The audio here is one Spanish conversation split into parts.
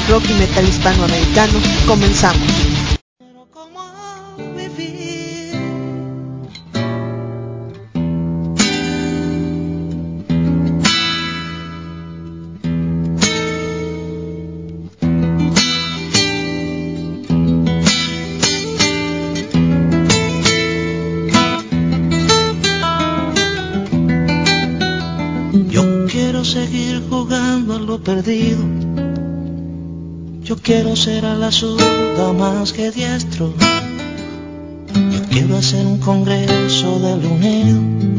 rock y metal hispanoamericano. Comenzamos. Perdido, yo quiero ser a la zurda más que diestro, yo quiero hacer un congreso del unido,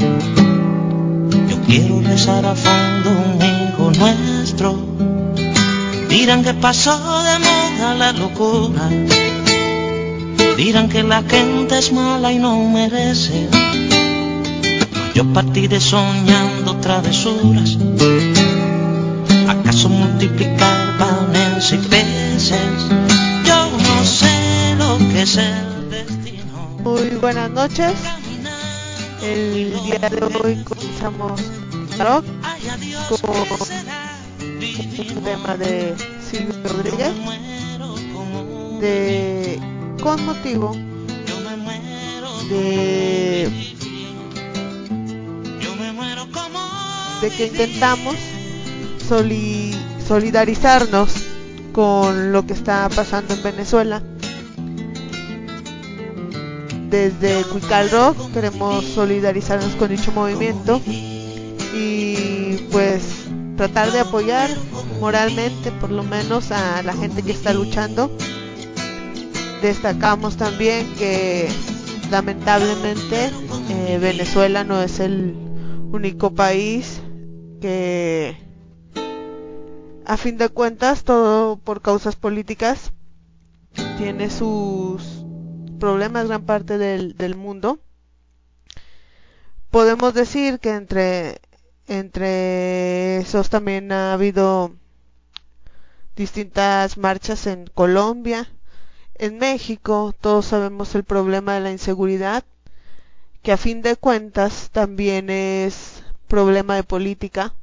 yo quiero rezar a fondo un hijo nuestro. Dirán que pasó de moda la locura, dirán que la gente es mala y no merece, yo partiré soñando travesuras. ¿Acaso multiplicar panes y peces? Yo no sé lo que es el destino. Muy buenas noches. El día de hoy comenzamos rock con un tema de Silvio Rodríguez con motivo de que intentamos solidarizarnos con lo que está pasando en Venezuela. Desde Cuical Rock queremos solidarizarnos con dicho movimiento y pues tratar de apoyar moralmente por lo menos a la gente que está luchando. Destacamos también que lamentablemente Venezuela no es el único país que, a fin de cuentas, todo por causas políticas, tiene sus problemas gran parte del mundo. Podemos decir que entre esos también ha habido distintas marchas en Colombia, en México. Todos sabemos el problema de la inseguridad, que a fin de cuentas también es problema de política.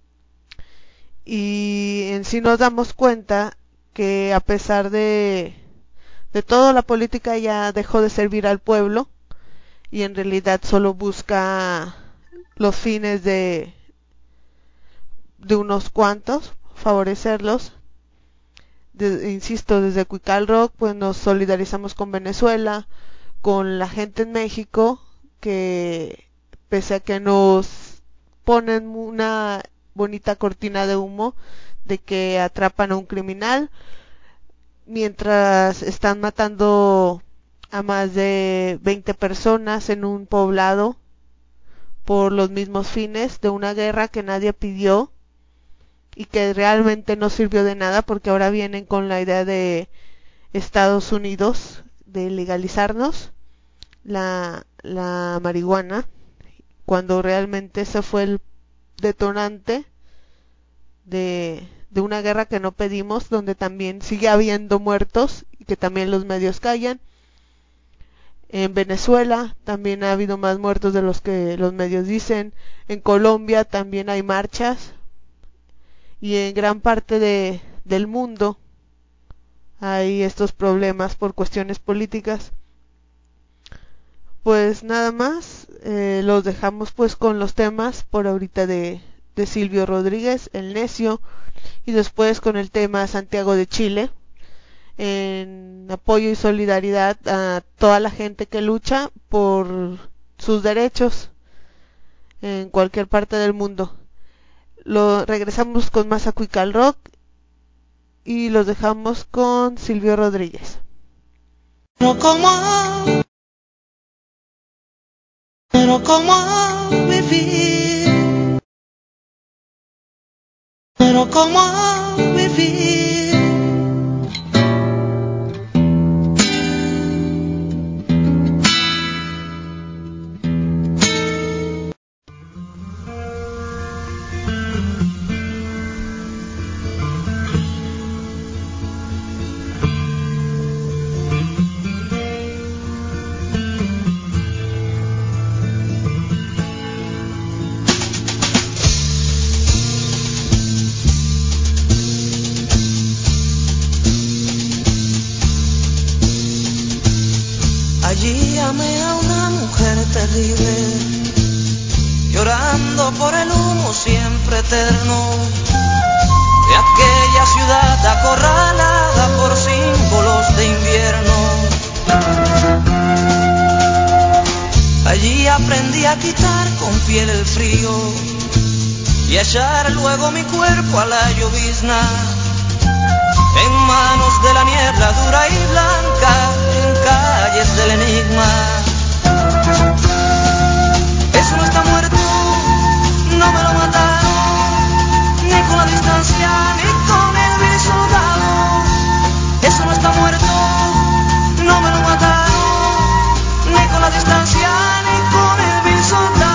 Y en sí nos damos cuenta que a pesar de todo, la política ya dejó de servir al pueblo y en realidad solo busca los fines de unos cuantos, favorecerlos. Insisto, desde Cuical Rock pues nos solidarizamos con Venezuela, con la gente en México, que pese a que nos ponen una bonita cortina de humo de que atrapan a un criminal, mientras están matando a más de 20 personas en un poblado por los mismos fines de una guerra que nadie pidió y que realmente no sirvió de nada, porque ahora vienen con la idea de Estados Unidos de legalizarnos la marihuana, cuando realmente ese fue el detonante de una guerra que no pedimos, donde también sigue habiendo muertos y que también los medios callan. En Venezuela también ha habido más muertos de los que los medios dicen. En Colombia también hay marchas y en gran parte del mundo hay estos problemas por cuestiones políticas. Pues nada más, los dejamos pues con los temas por ahorita de Silvio Rodríguez, El Necio, y después con el tema Santiago de Chile, en apoyo y solidaridad a toda la gente que lucha por sus derechos en cualquier parte del mundo. Regresamos con más a Cuical Rock y los dejamos con Silvio Rodríguez. Pero cómo vivir, pero cómo vivir. llovizna, en manos de la niebla dura y blanca, en calles del enigma. Eso no está muerto, no me lo mataron, ni con la distancia, ni con el vil soldado. Eso no está muerto, no me lo mataron, ni con la distancia, ni con el vil soldado.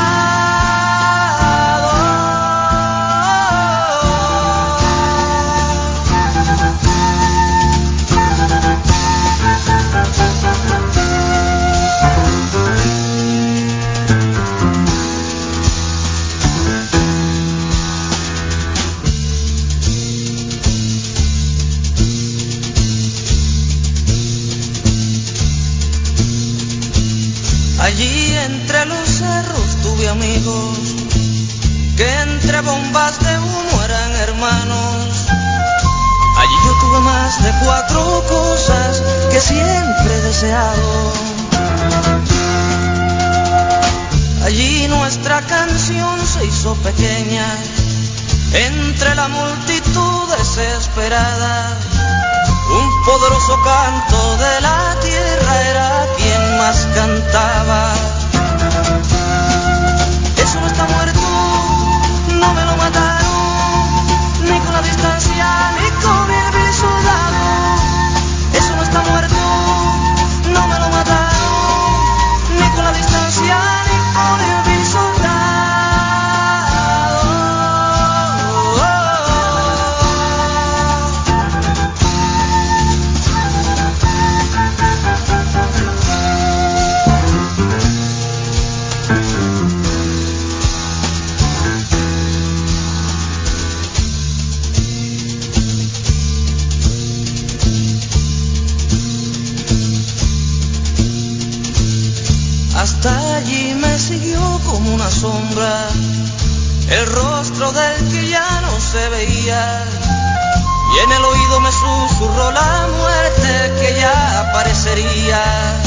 Allí entre los cerros tuve amigos que entre bombas de humo eran hermanos. Allí yo tuve más de 4 cosas que siempre he deseado. Allí nuestra canción se hizo pequeña entre la multitud desesperada. Un poderoso canto de la tierra era quien más cantaba. Eso no está muerto, no me lo mataron, ni con la distancia, ni con el vil soldado. Eso no está muerto, no me lo mataron, ni con la distancia, ni con el vil soldado. Hasta allí me siguió como una sombra el rostro del que ya no se veía, y en el oído me susurró la muerte que ya aparecería.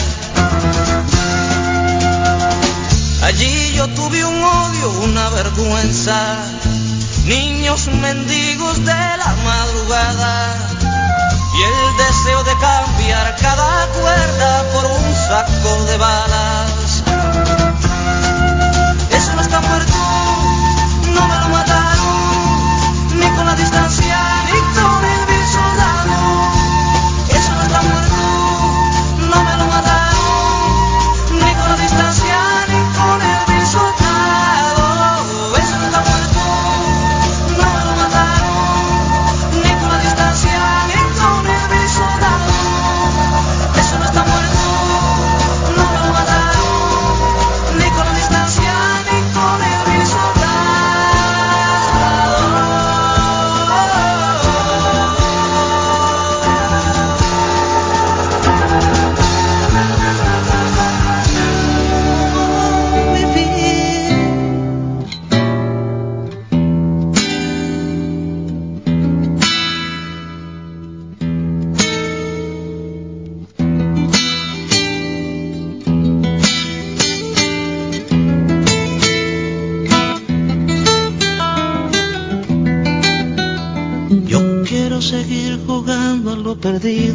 Allí yo tuve un odio, una vergüenza, niños mendigos de la madrugada, y el deseo de cambiar cada cuerda por un saco de balas. Eso no está muerto, no me lo mataron, ni con la distancia, ni con el vil soldado. Eso no está muerto, no me lo mataron, ni con la distancia, ni con el vil soldado. Eso no está muerto, no me lo mataron, ni con la distancia, ni con el vil soldado. Eso no está muerto, no me lo mataron, ni con la distancia, ni con el vil soldado. Yo quiero seguir jugando a lo perdido.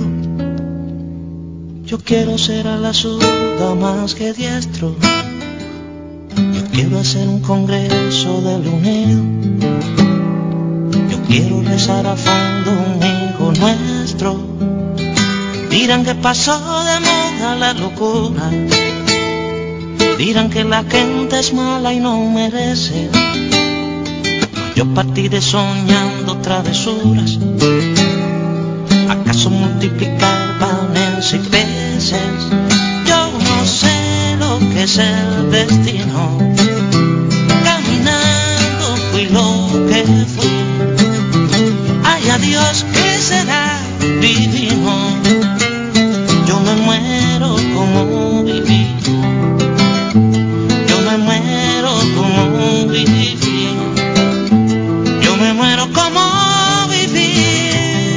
Yo quiero ser a la zurda más que diestro. Yo quiero hacer un congreso del unido. Yo quiero rezar a fondo un hijo nuestro. Dirán que pasó de moda la locura. Dirán que la gente es mala y no merece. Yo partiré soñando travesuras. ¿Acaso multiplicar panes y peces? Yo no sé lo que es el destino. Caminando fui lo que fui. Ay, adiós, ¿qué será divino? Yo me muero como viví. Yo me muero como viví. Yo me muero como viví.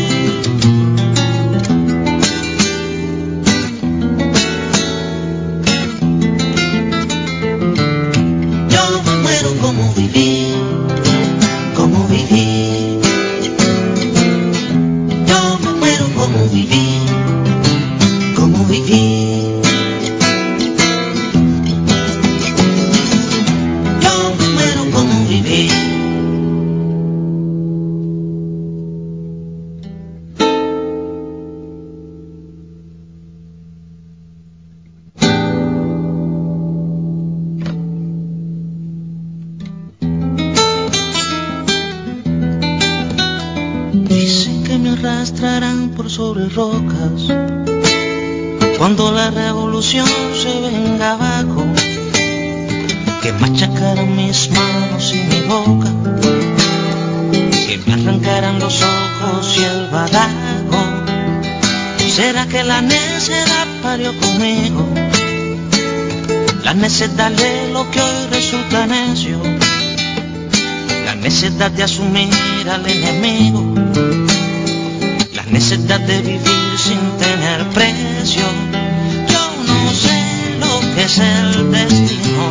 arrastrarán por sobre rocas. Cuando la revolución se venga abajo, que machacaran mis manos y mi boca, que me arrancaran los ojos y el badajo. ¿Será que la necedad parió conmigo? La necedad de lo que hoy resulta necio, la necedad de asumir al enemigo, la necedad de vivir sin tener precio. Yo no sé lo que es el destino,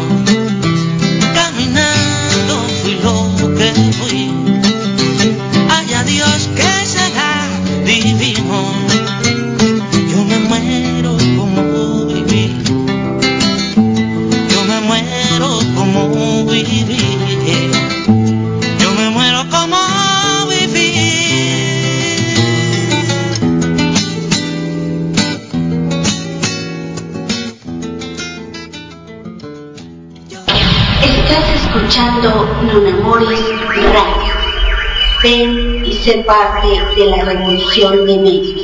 caminando fui lo que fui. Haya Dios que será divino. Yo me muero como viví, yo me muero como viví, yo me muero como viví. Estás escuchando Nunamoris Radio. Ven y sé parte de la revolución de medios.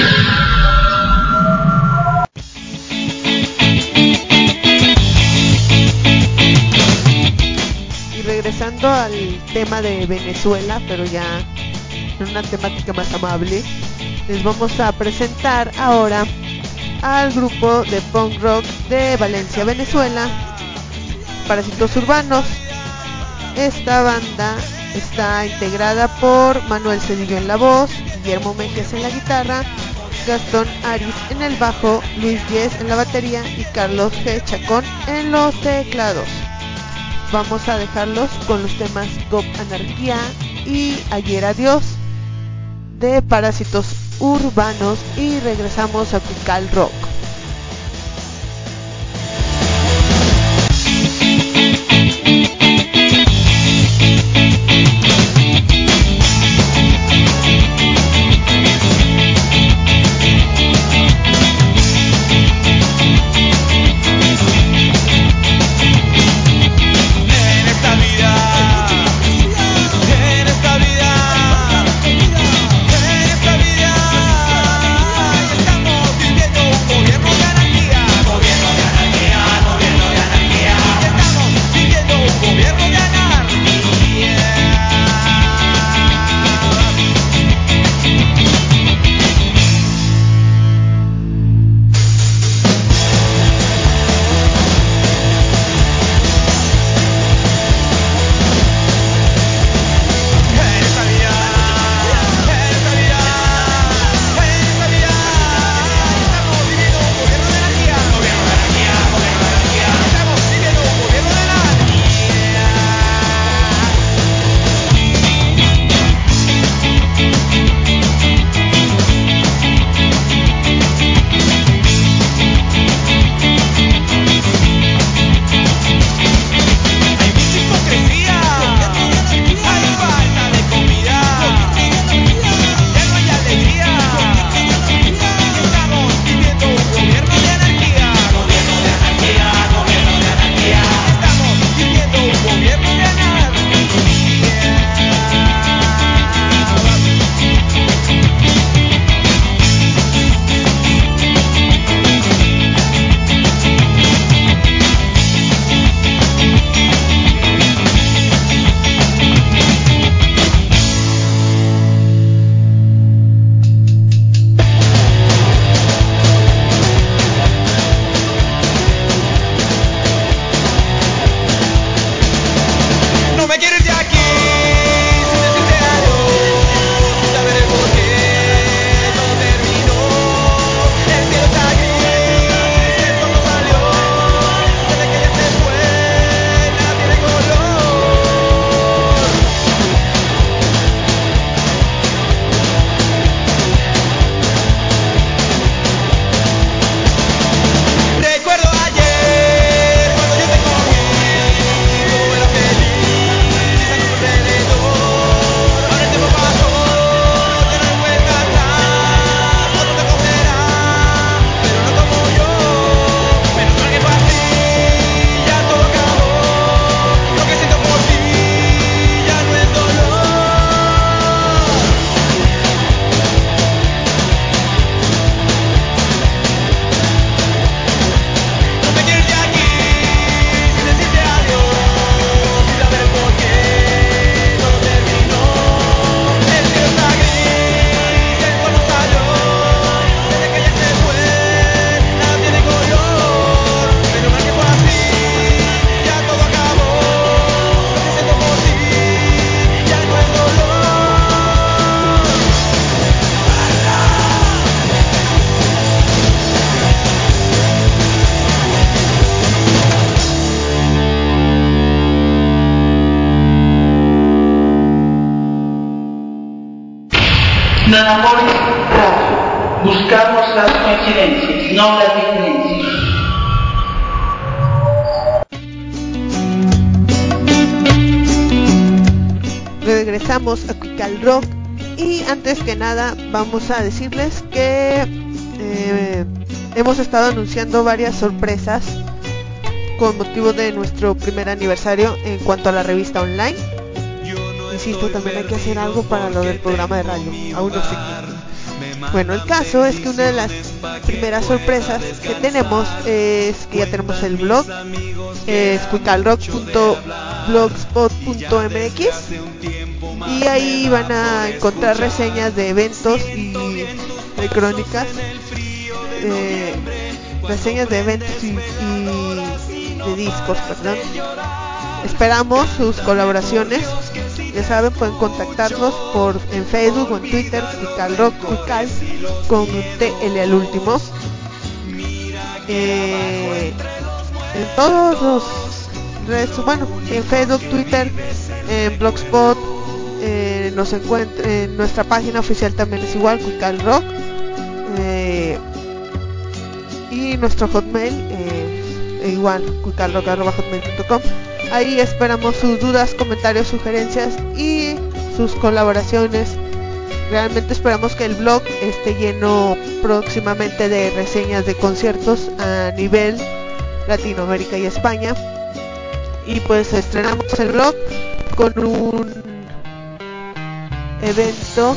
Y regresando al tema de Venezuela, pero ya en una temática más amable, les vamos a presentar ahora al grupo de punk rock de Valencia, Venezuela, Parásitos Urbanos. Esta banda está integrada por Manuel Cedillo en la voz, Guillermo Méndez en la guitarra, Gastón Aris en el bajo, Luis Yes en la batería y Carlos G. Chacón en los teclados. Vamos a dejarlos con los temas Gop Anarquía y Ayer Adiós de Parásitos Urbanos y regresamos a Cucal Rock. Estamos viviendo un Nunamoris Radio. Buscamos las coincidencias, no las diferencias. Regresamos a Cuical Rock y antes que nada vamos a decirles que hemos estado anunciando varias sorpresas con motivo de nuestro primer aniversario en cuanto a la revista online. Insisto, también hay que hacer algo para lo del programa de radio, aún no sé qué. Bueno, el caso es que una de las primeras sorpresas que tenemos es que ya tenemos el blog, es cuicalrock.blogspot.mx, y ahí van a encontrar reseñas de eventos y de crónicas, reseñas de eventos y de discos, perdón. Esperamos sus colaboraciones. Ya saben, pueden contactarnos en Facebook o en Twitter, Cuical Rock, Cuical con TL al último. En todos los redes, bueno, en Facebook, Twitter, en Blogspot, nos encuentra en nuestra página oficial también es igual, Cuical Rock, y nuestro Hotmail igual, cuicalrock@hotmail.com. Ahí esperamos sus dudas, comentarios, sugerencias y sus colaboraciones. Realmente esperamos que el blog esté lleno próximamente de reseñas de conciertos a nivel Latinoamérica y España. Y pues estrenamos el blog con un evento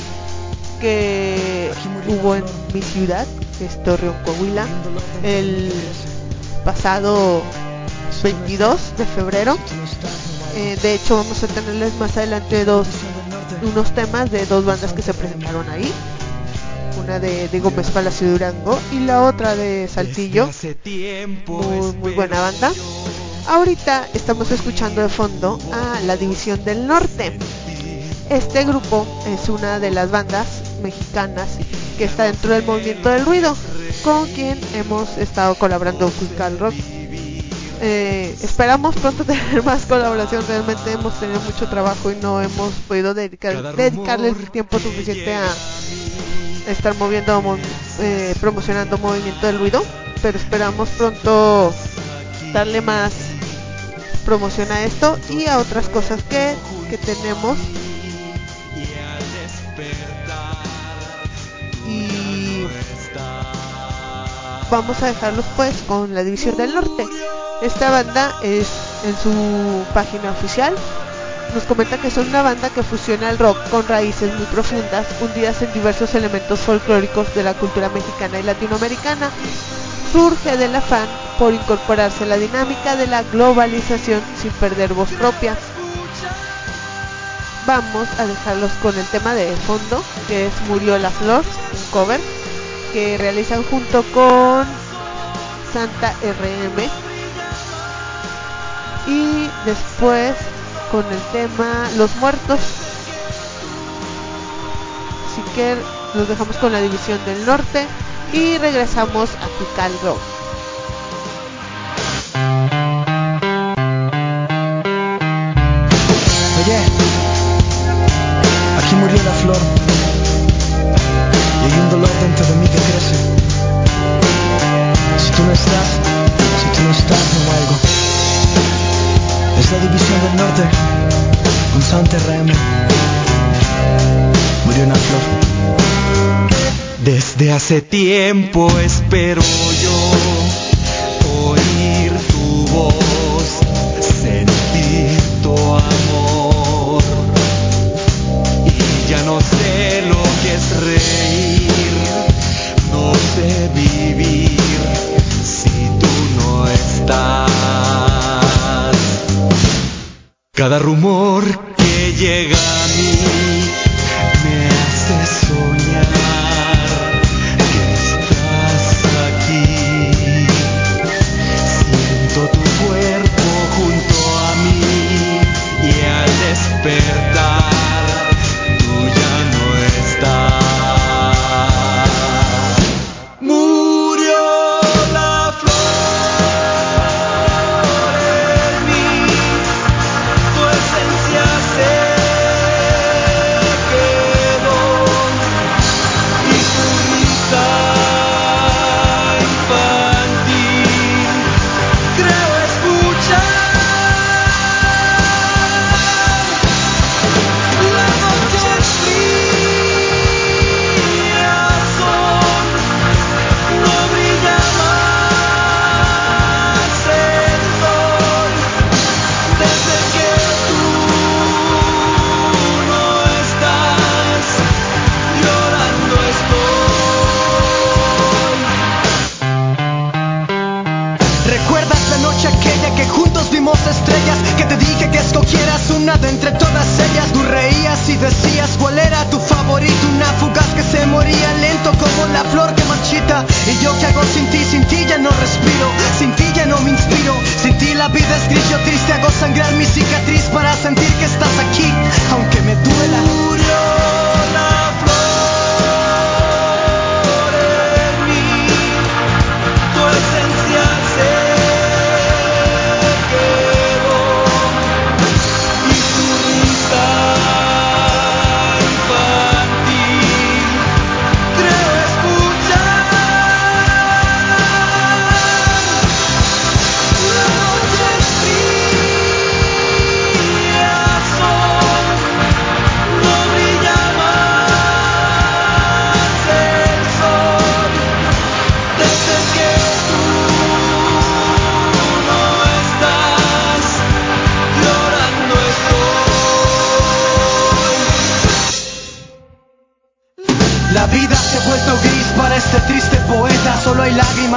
que hubo en mi ciudad, que es Torreón, Coahuila, el pasado 22 de febrero. De hecho vamos a tenerles más adelante unos temas de dos bandas que se presentaron ahí, una de Gómez Palacio Durango y la otra de Saltillo, muy buena banda. Ahorita estamos escuchando de fondo a La División del Norte. Este grupo es una de las bandas mexicanas que está dentro del movimiento del ruido, con quien hemos estado colaborando Cuical Rock. Esperamos pronto tener más colaboración. Realmente hemos tenido mucho trabajo y no hemos podido dedicarle el tiempo suficiente a estar promocionando Movimiento del Ruido, pero esperamos pronto darle más promoción a esto y a otras cosas que tenemos. Y vamos a dejarlos pues con La División del Norte. Esta banda es en su página oficial nos comenta que son una banda que fusiona el rock con raíces muy profundas, hundidas en diversos elementos folclóricos de la cultura mexicana y latinoamericana. Surge del afán por incorporarse a la dinámica de la globalización sin perder voz propia. Vamos a dejarlos con el tema de fondo, que es Murió la Flor, un cover que realizan junto con Santa RM. Y después con el tema Los Muertos. Así que los dejamos con La División del Norte y regresamos a Cuical Rock. Oye, aquí murió la flor y hay un dolor dentro de mí que crece. Si tú no estás, no valgo. Es La División del Norte con Santa RM. Murió una flor. Desde hace tiempo espero yo oír tu voz, sentir tu amor, y ya no sé lo que es reír, no sé vivir si tú no estás. Cada rumor que llega a mí me hace soñar que estás aquí. Siento tu cuerpo junto a mí y al despertar tú ya no estás. Murió la flor en mí, tu esencia se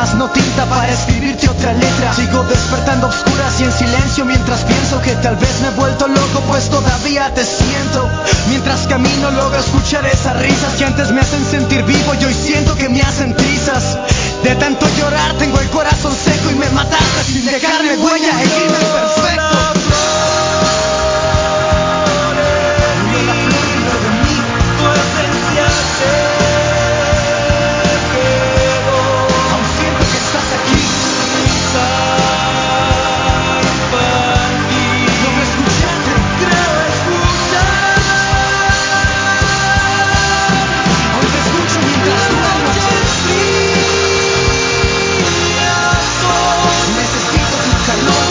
más, no tinta para escribirte otra letra. Sigo despertando a oscuras y en silencio mientras pienso que tal vez me he vuelto loco, pues todavía te siento. Mientras camino logro escuchar esas risas que antes me hacen sentir vivo y hoy siento que me hacen trizas. De tanto llorar tengo el corazón seco y me mataste sin dejarme huella, el crimen perfecto. Murió la flor dentro de mí, tu esencia se quedó. Aún siento que estás aquí. Logro escucharte, creo escuchar. Aún te escucho mientras duermo. Necesito tu calor.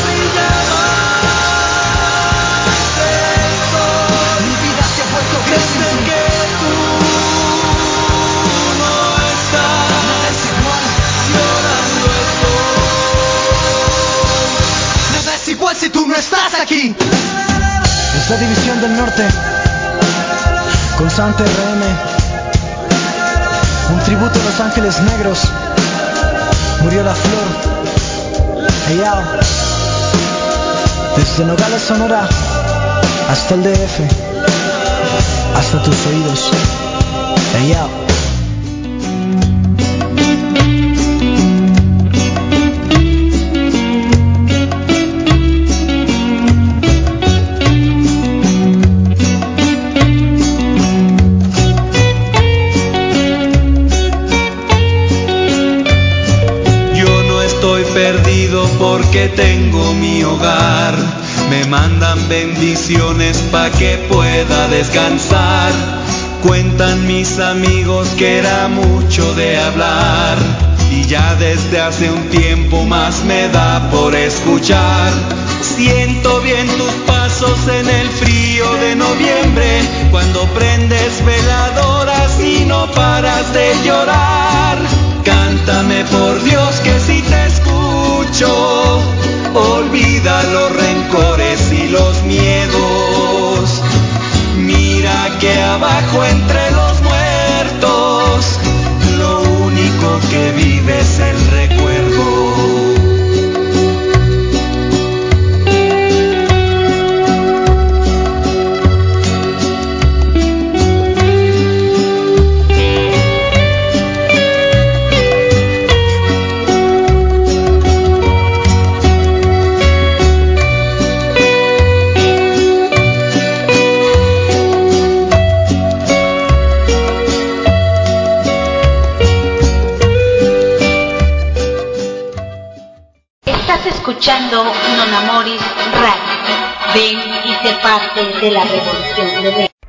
Mi vida se ha vuelto gris sin que tú no estás. Nada es igual, llorando estoy. Nada es igual si tú no estás aquí. Es la división del norte con Santa RM, un tributo a Los Ángeles Negros. Murió la flor. Hey, yo. Desde Nogales, Sonora hasta el DF, hasta tus oídos. Hey, yo. Perdido porque tengo mi hogar. Me mandan bendiciones pa' que pueda descansar. Cuentan mis amigos que era mucho de hablar y ya desde hace un tiempo más me da por escuchar. Siento bien tus pasos en el frío de noviembre, cuando prendes veladoras y no paras de llorar. Cántame por Dios que si te escucho, olvida los rencores y los miedos. Mira que abajo entre los muertos, lo único que vive es el recuerdo. Escuchando Non Amoris Radio. Ven y sé parte de la revolución de Ven.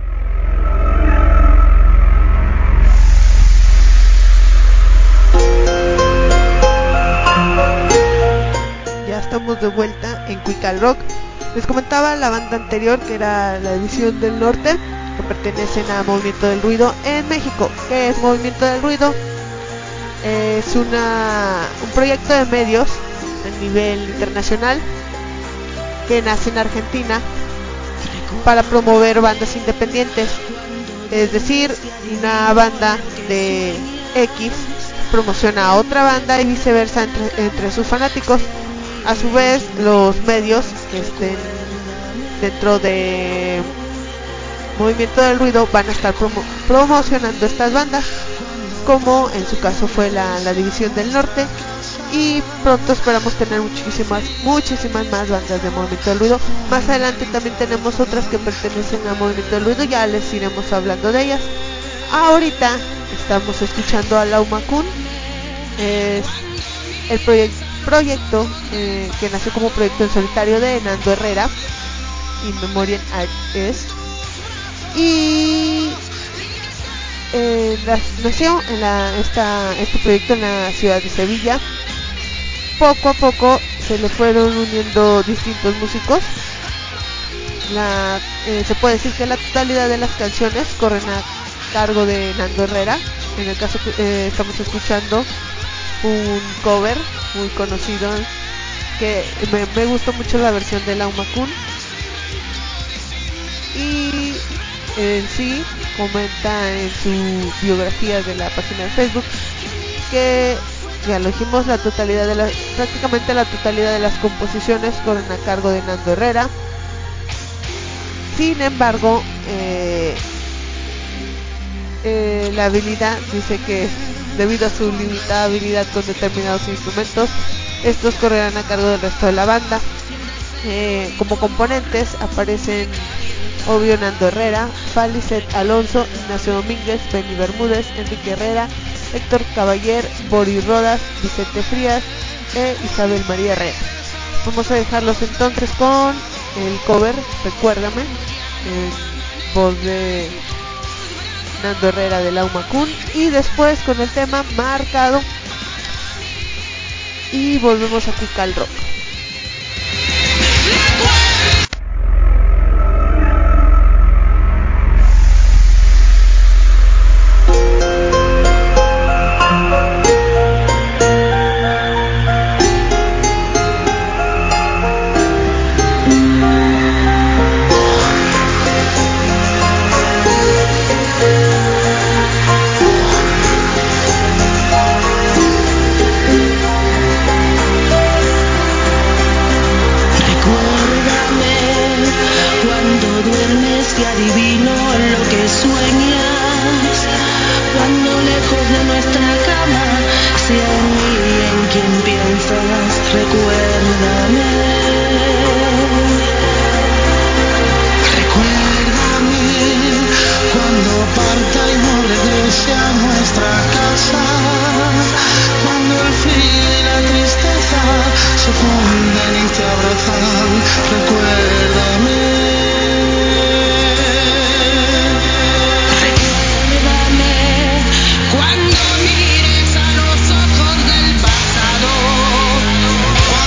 Ya estamos de vuelta en Cuical Rock. Les comentaba la banda anterior, que era la División del Norte, que pertenecen a Movimiento del Ruido en México. ¿Qué es Movimiento del Ruido? Es un proyecto de medios a nivel internacional que nace en Argentina para promover bandas independientes. Es decir, una banda de X promociona a otra banda y viceversa entre sus fanáticos. A su vez, los medios que estén dentro de Movimiento del Ruido van a estar promocionando estas bandas, como en su caso fue la División del Norte, y pronto esperamos tener muchísimas más bandas de Movimiento del Ruido. Más adelante también tenemos otras que pertenecen a Movimiento del Ruido, ya les iremos hablando de ellas. Ahorita estamos escuchando a Lauma Kun. Es el proyecto que nació como proyecto en solitario de Nando Herrera, In Memoriam es, y nació este proyecto en la ciudad de Sevilla. Poco a poco se le fueron uniendo distintos músicos. Se puede decir que la totalidad de las canciones corren a cargo de Nando Herrera. En el caso que estamos escuchando un cover muy conocido, que me gustó mucho la versión de Lauma Kun. Y en sí comenta en su biografía de la página de Facebook que Ya lo dijimos, prácticamente la totalidad de las composiciones corren a cargo de Nando Herrera. Sin embargo, la habilidad dice que debido a su limitada habilidad con determinados instrumentos, estos correrán a cargo del resto de la banda. Como componentes aparecen obvio Nando Herrera, Falicet Alonso, Ignacio Domínguez, Benny Bermúdez, Enrique Herrera, Héctor Caballer, Boris Rodas, Vicente Frías e Isabel María Herrera. Vamos a dejarlos entonces con el cover Recuérdame, en voz de Nando Herrera de Lauma Kun, y después con el tema Marcado, y volvemos a Cucal Rock. Cuando mires a los ojos del pasado,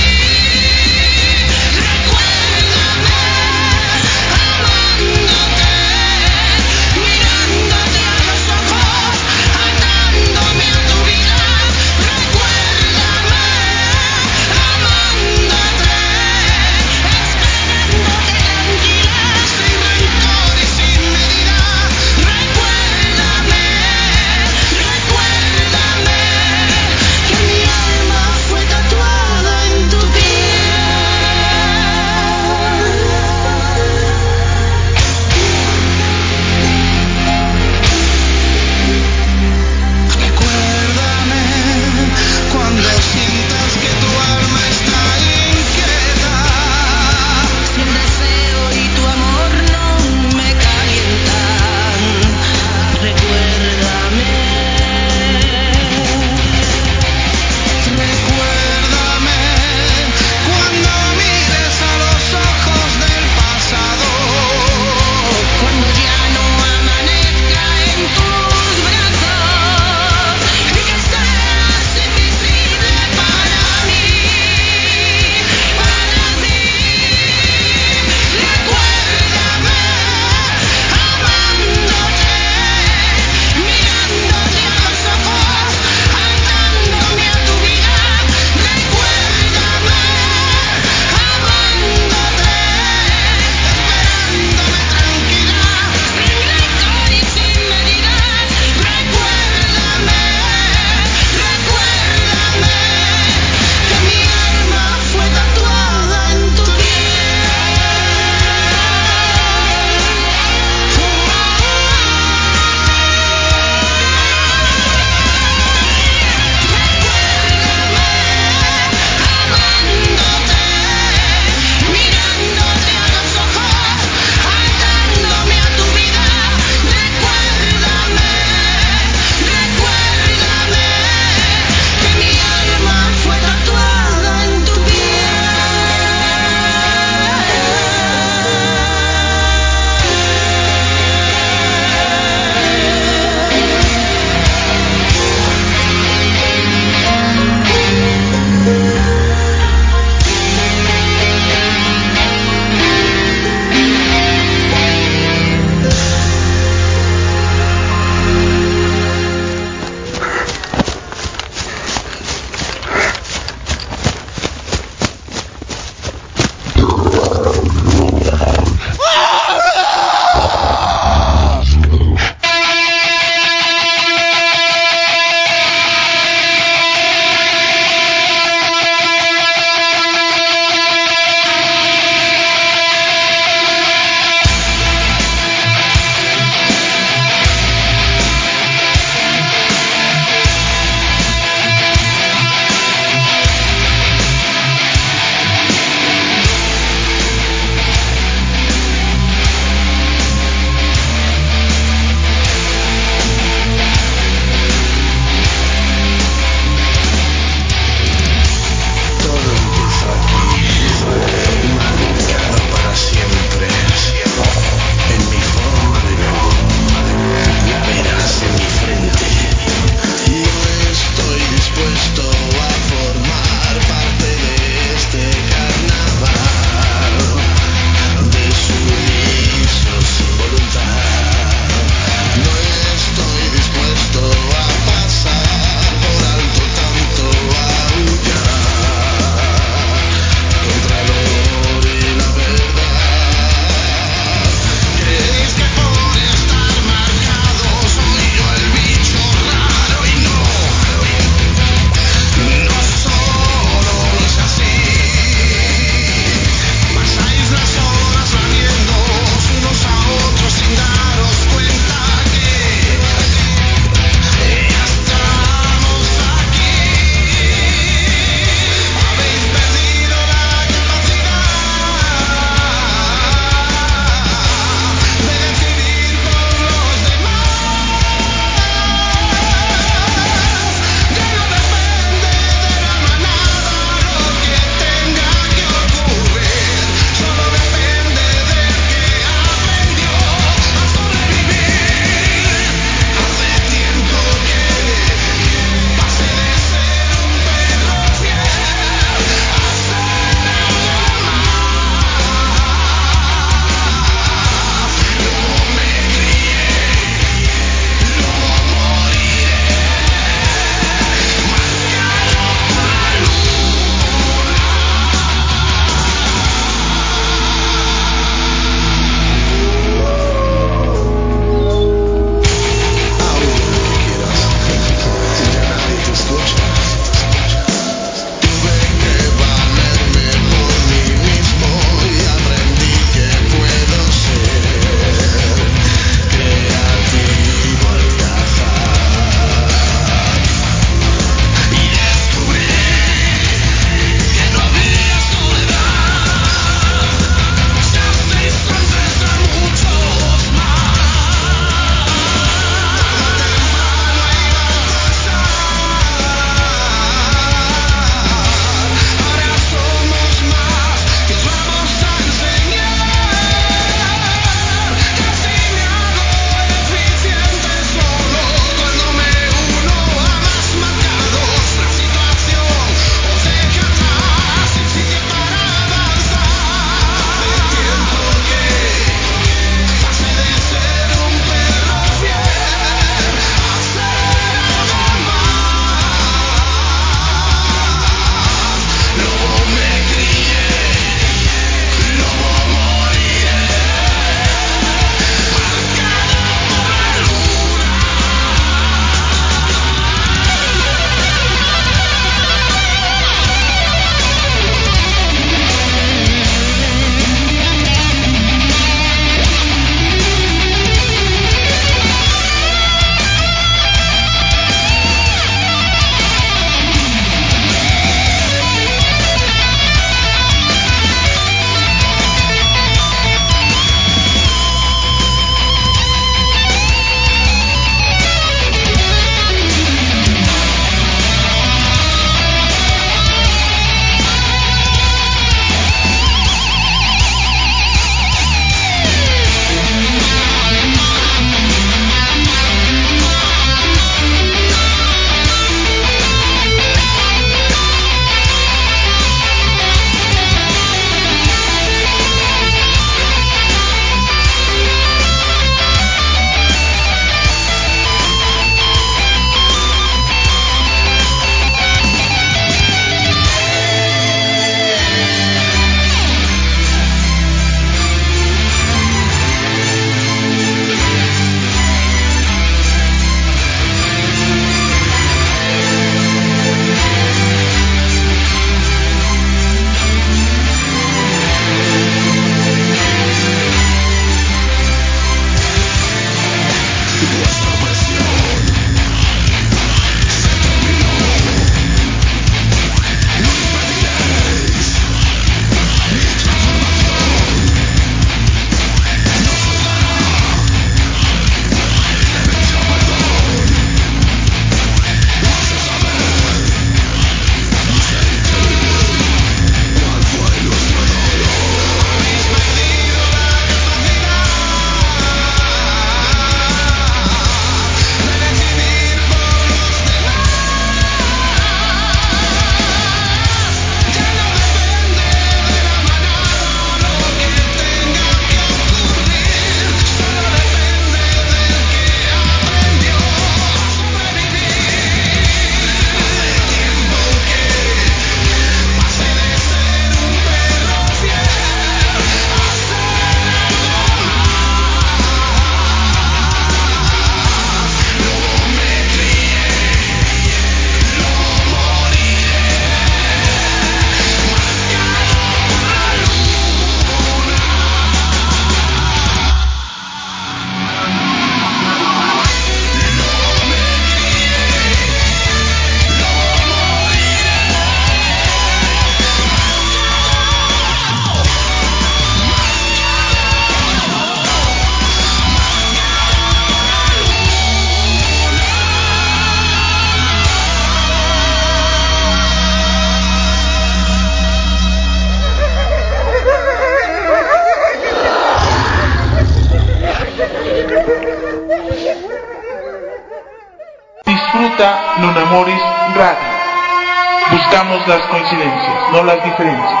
Nemoris Radio. Buscamos las coincidencias, no las diferencias.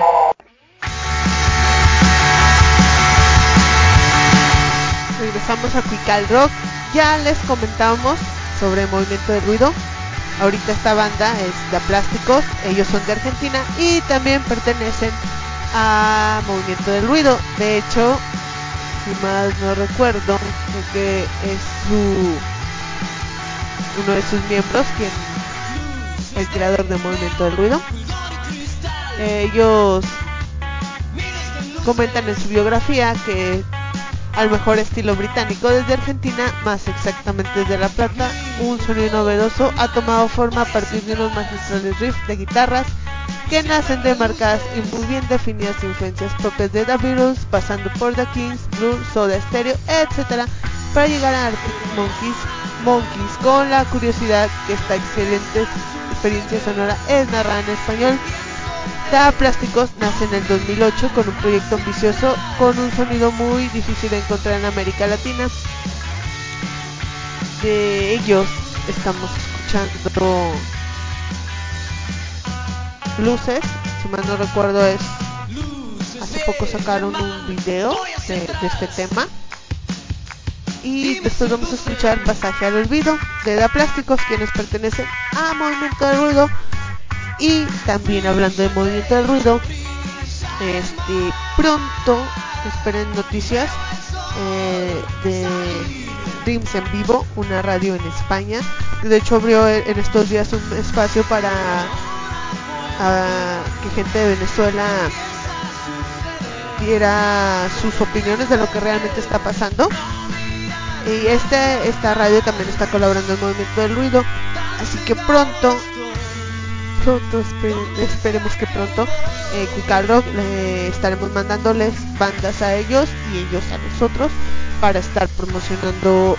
Regresamos a Cuical Rock. Ya les comentábamos sobre Movimiento del Ruido. Ahorita esta banda es de Plásticos, ellos son de Argentina y también pertenecen a Movimiento del Ruido. De hecho, si más no recuerdo, creo que es uno de sus miembros el creador de Movimiento del Ruido. Ellos comentan en su biografía que al mejor estilo británico desde Argentina, más exactamente desde La Plata, un sonido novedoso ha tomado forma a partir de unos magistrales riffs de guitarras que nacen de marcadas y muy bien definidas influencias propias de The Beatles, pasando por The Kings, Blur, Soda Stereo, etc., para llegar a Arctic Monkeys, con la curiosidad que esta excelente experiencia sonora es narrada en español. Da Plásticos nace en el 2008 con un proyecto ambicioso, con un sonido muy difícil de encontrar en América Latina. De ellos estamos escuchando Luces, si mal no recuerdo hace poco sacaron un video de este tema. Y después vamos a escuchar Pasaje al Olvido de Da Plásticos, quienes pertenecen a Movimiento del Ruido. Y también hablando de Movimiento del Ruido, pronto esperen noticias de Dreams en Vivo, una radio en España. De hecho abrió en estos días un espacio para que gente de Venezuela diera sus opiniones de lo que realmente está pasando. Y esta radio también está colaborando en Movimiento del Ruido, así que pronto esperemos que pronto Cuical Rock estaremos mandándoles bandas a ellos y ellos a nosotros para estar promocionando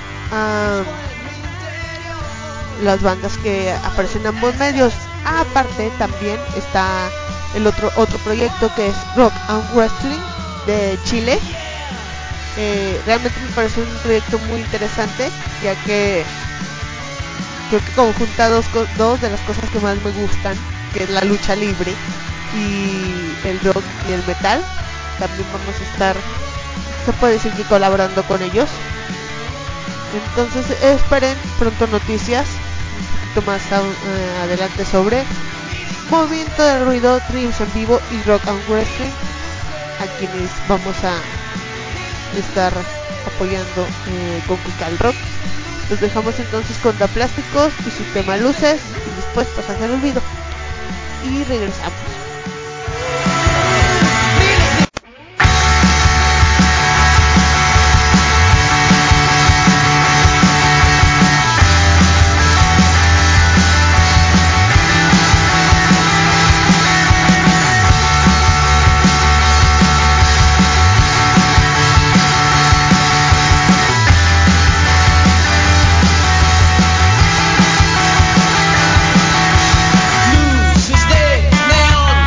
las bandas que aparecen en ambos medios. Aparte también está el otro proyecto que es Rock and Wrestling de Chile. Realmente me parece un proyecto muy interesante, ya que creo que conjunta dos de las cosas que más me gustan, que es la lucha libre y el rock y el metal. También vamos a estar, se puede decir que colaborando con ellos. Entonces esperen pronto noticias un poquito más adelante sobre Movimiento del Ruido, Dreams en Vivo y Rock and Wrestling, a quienes vamos a estar apoyando con Cuical Rock. Los dejamos entonces con Da Plásticos y su tema Luces, y después Pasaje al Olvido. Y regresamos. Luces de neón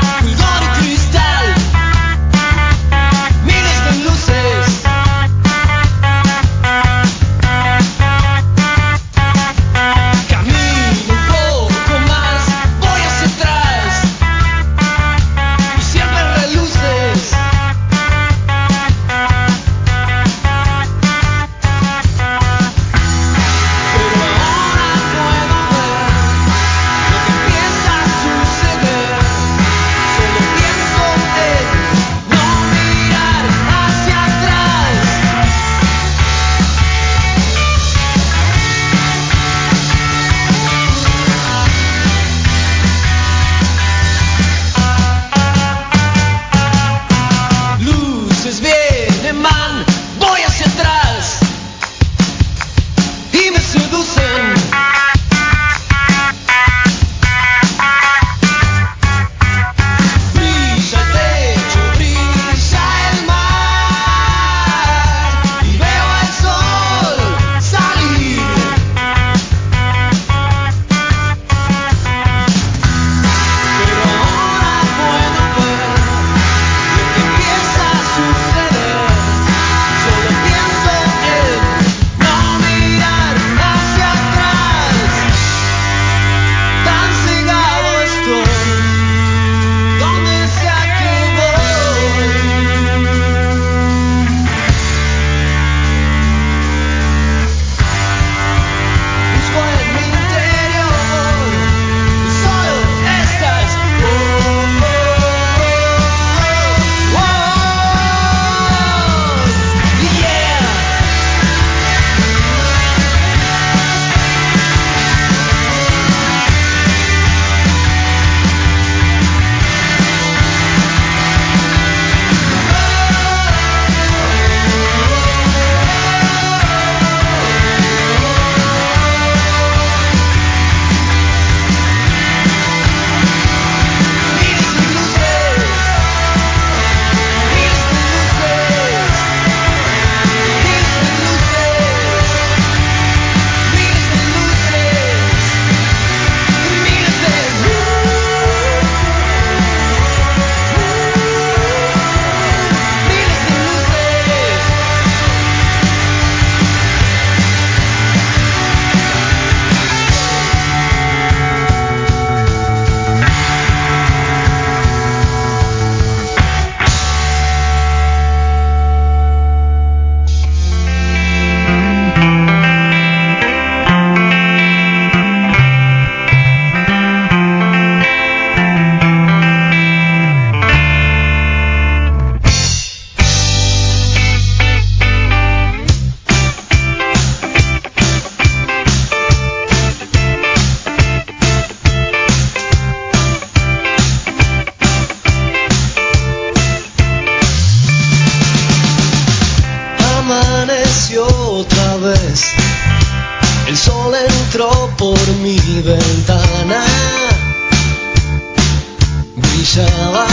brillaba.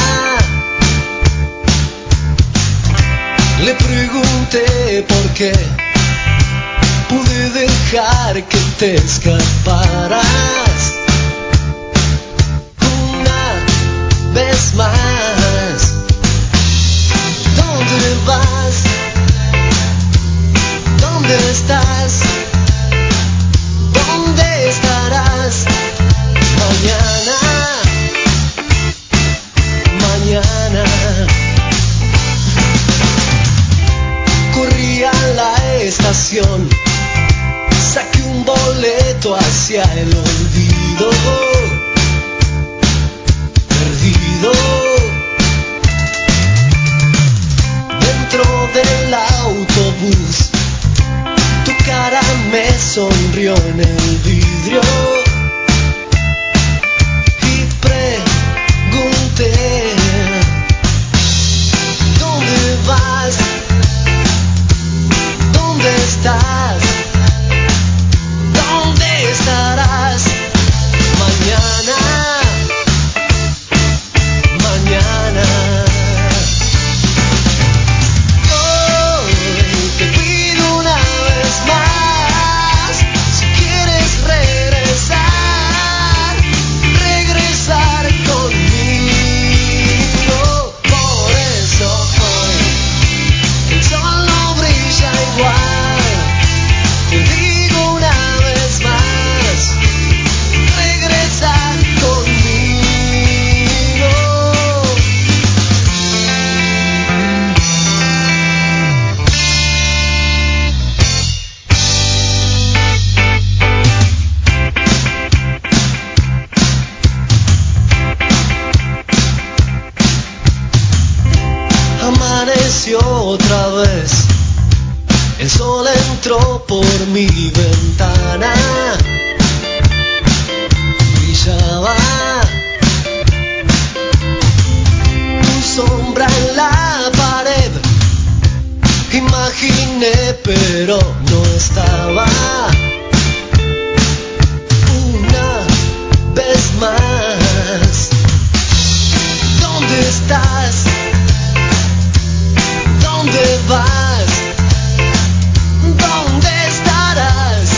Le pregunté por qué pude dejar que te escaparas una vez más. ¿Dónde vas? ¿Dónde estás? ¿Dónde estarás mañana? Mañana. Corrí a la estación, saqué un boleto hacia el olvido. Perdido. Dentro del autobús, tu cara me sonrió en el vidrio y pregunté, ¿dónde vas? ¿Dónde estás? ¿Dónde estarás mañana? Mañana. Te pido una vez más, si quieres regresar conmigo. Por eso hoy el sol no brilla igual. Te digo una vez más, regresar conmigo. Amaneció otra vez, el sol entró por mi ventana, brillaba tu sombra en la pared, imaginé pero no estaba. Una vez más, ¿dónde estás? ¿Dónde vas? ¿Dónde estarás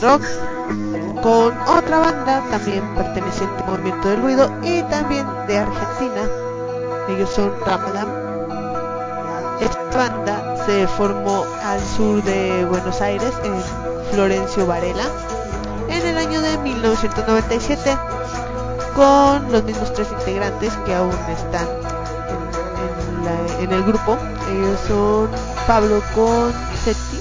del rock, con otra banda también perteneciente al movimiento del ruido y también de Argentina. Ellos son Ramadan. Esta banda se formó al sur de Buenos Aires, en Florencio Varela, en el año de 1997, con los mismos 3 integrantes que aún están en el grupo. Ellos son Pablo Concetti,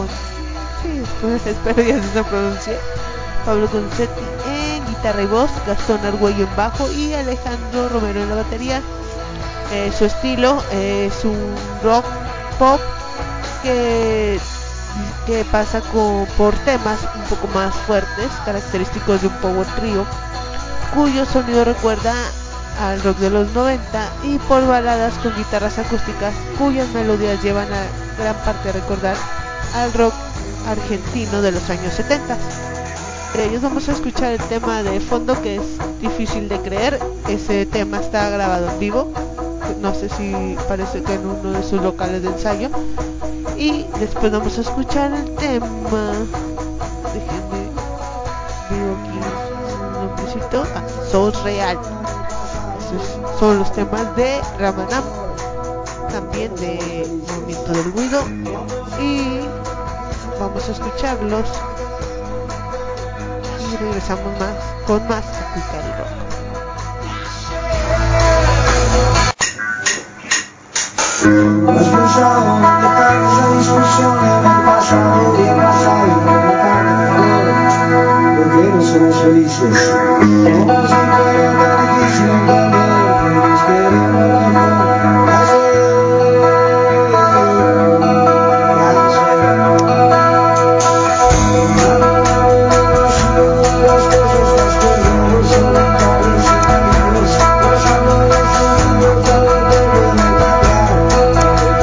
espero ya se pronuncie, Pablo Concetti en guitarra y voz, Gastón Argüello en bajo y Alejandro Romero en la batería. Su estilo es un rock pop que pasa por temas un poco más fuertes, característicos de un power trio, cuyo sonido recuerda al rock de los 90, y por baladas con guitarras acústicas cuyas melodías llevan a gran parte a recordar al rock argentino de los años 70. De ellos vamos a escuchar el tema de fondo, que es Difícil de creer. Ese tema está grabado en vivo, no sé si parece que en uno de sus locales de ensayo, y después vamos a escuchar el tema, déjenme, digo aquí un nombrecito, Sos Real. Esos son los temas de Ramanam, también de Movimiento del Ruido, y vamos a escucharlos y regresamos con más Acuicar Rock. Has pensado que tanta discusión en el pasado y el pasado y no ¿por qué no somos felices? ¿Cómo se puede tan difícil entender que nos queremos mejor? Ya sé. Las cosas las cosas son voluntarias y libres. Los amores son libertad de cambiar.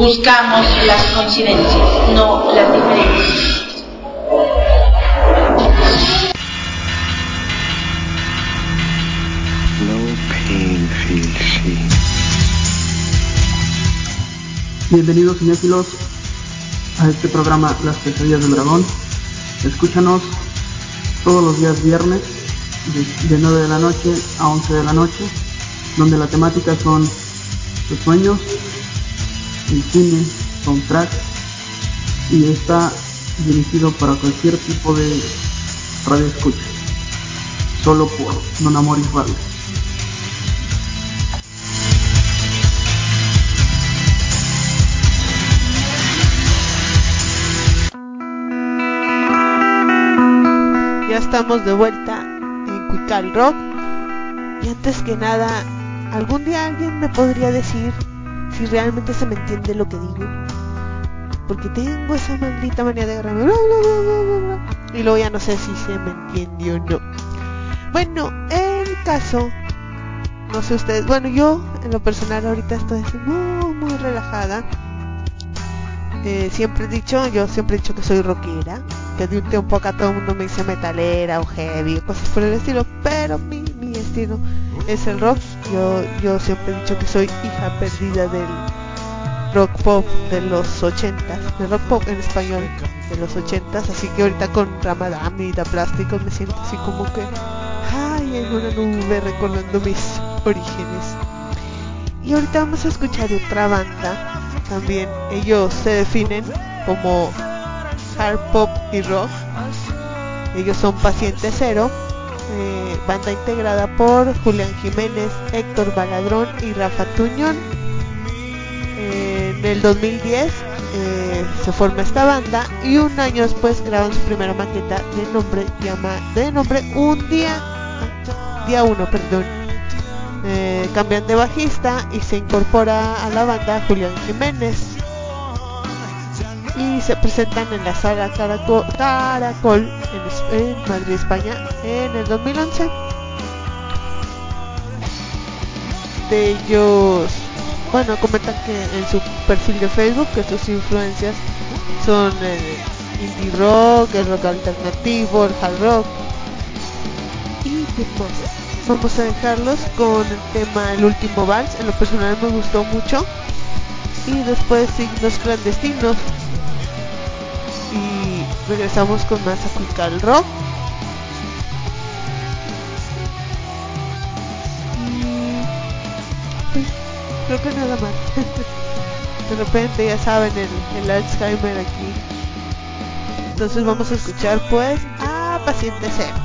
Buscamos las coincidencias, no las diferencias. No pain feels seen. Bienvenidos cinéfilos a este programa Las Pesadillas del Dragón. Escúchanos todos los días viernes de 9 de la noche a 11 de la noche, donde la temática son los sueños, el cine, soundtrack, y está dirigido para cualquier tipo de radio escucha, solo por Non Amoris Radio. Ya estamos de vuelta en Cuical Rock. Y antes que nada, ¿algún día alguien me podría decir si realmente se me entiende lo que digo? Porque tengo esa maldita manía de agarrarme y luego ya no sé si se me entiende o no. Bueno, el caso, no sé ustedes, bueno, yo en lo personal ahorita estoy así muy relajada. Siempre he dicho que soy rockera, que de un tiempo acá todo el mundo me dice metalera o heavy, cosas por el estilo, pero mi estilo es el rock. Yo siempre he dicho que soy hija perdida del rock pop de los 80s, del rock pop en español de los 80s, así que ahorita con Ramadán y Da Plásticos me siento así como que en una nube recordando mis orígenes. Y ahorita vamos a escuchar otra banda. También ellos se definen como hard pop y rock. Ellos son Paciente Cero, banda integrada por Julián Jiménez, Héctor Baladrón y Rafa Tuñón. En el 2010 se forma esta banda y un año después graban su primera maqueta de nombre Día 1, perdón. Cambian de bajista y se incorpora a la banda Julián Jiménez y se presentan en la sala Caracol en Madrid, España en el 2011. De ellos, bueno, comentan que en su perfil de Facebook que sus influencias son el indie rock, el rock alternativo, el hard rock y demás. Vamos a dejarlos con el tema El Último Vals. En lo personal me gustó mucho. Y después Signos Clandestinos. Y regresamos con más a Cuical Rock. Y pues, creo que nada más. De repente ya saben el Alzheimer aquí. Entonces vamos a escuchar pues a Paciente Cero.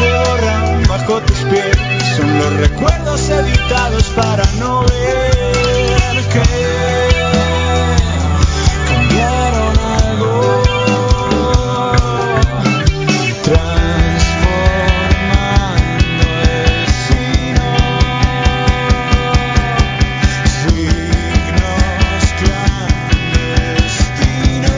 se borran bajo tus pies. Son los recuerdos editados para no ver que cambiaron algo, transformando el signos clandestinos.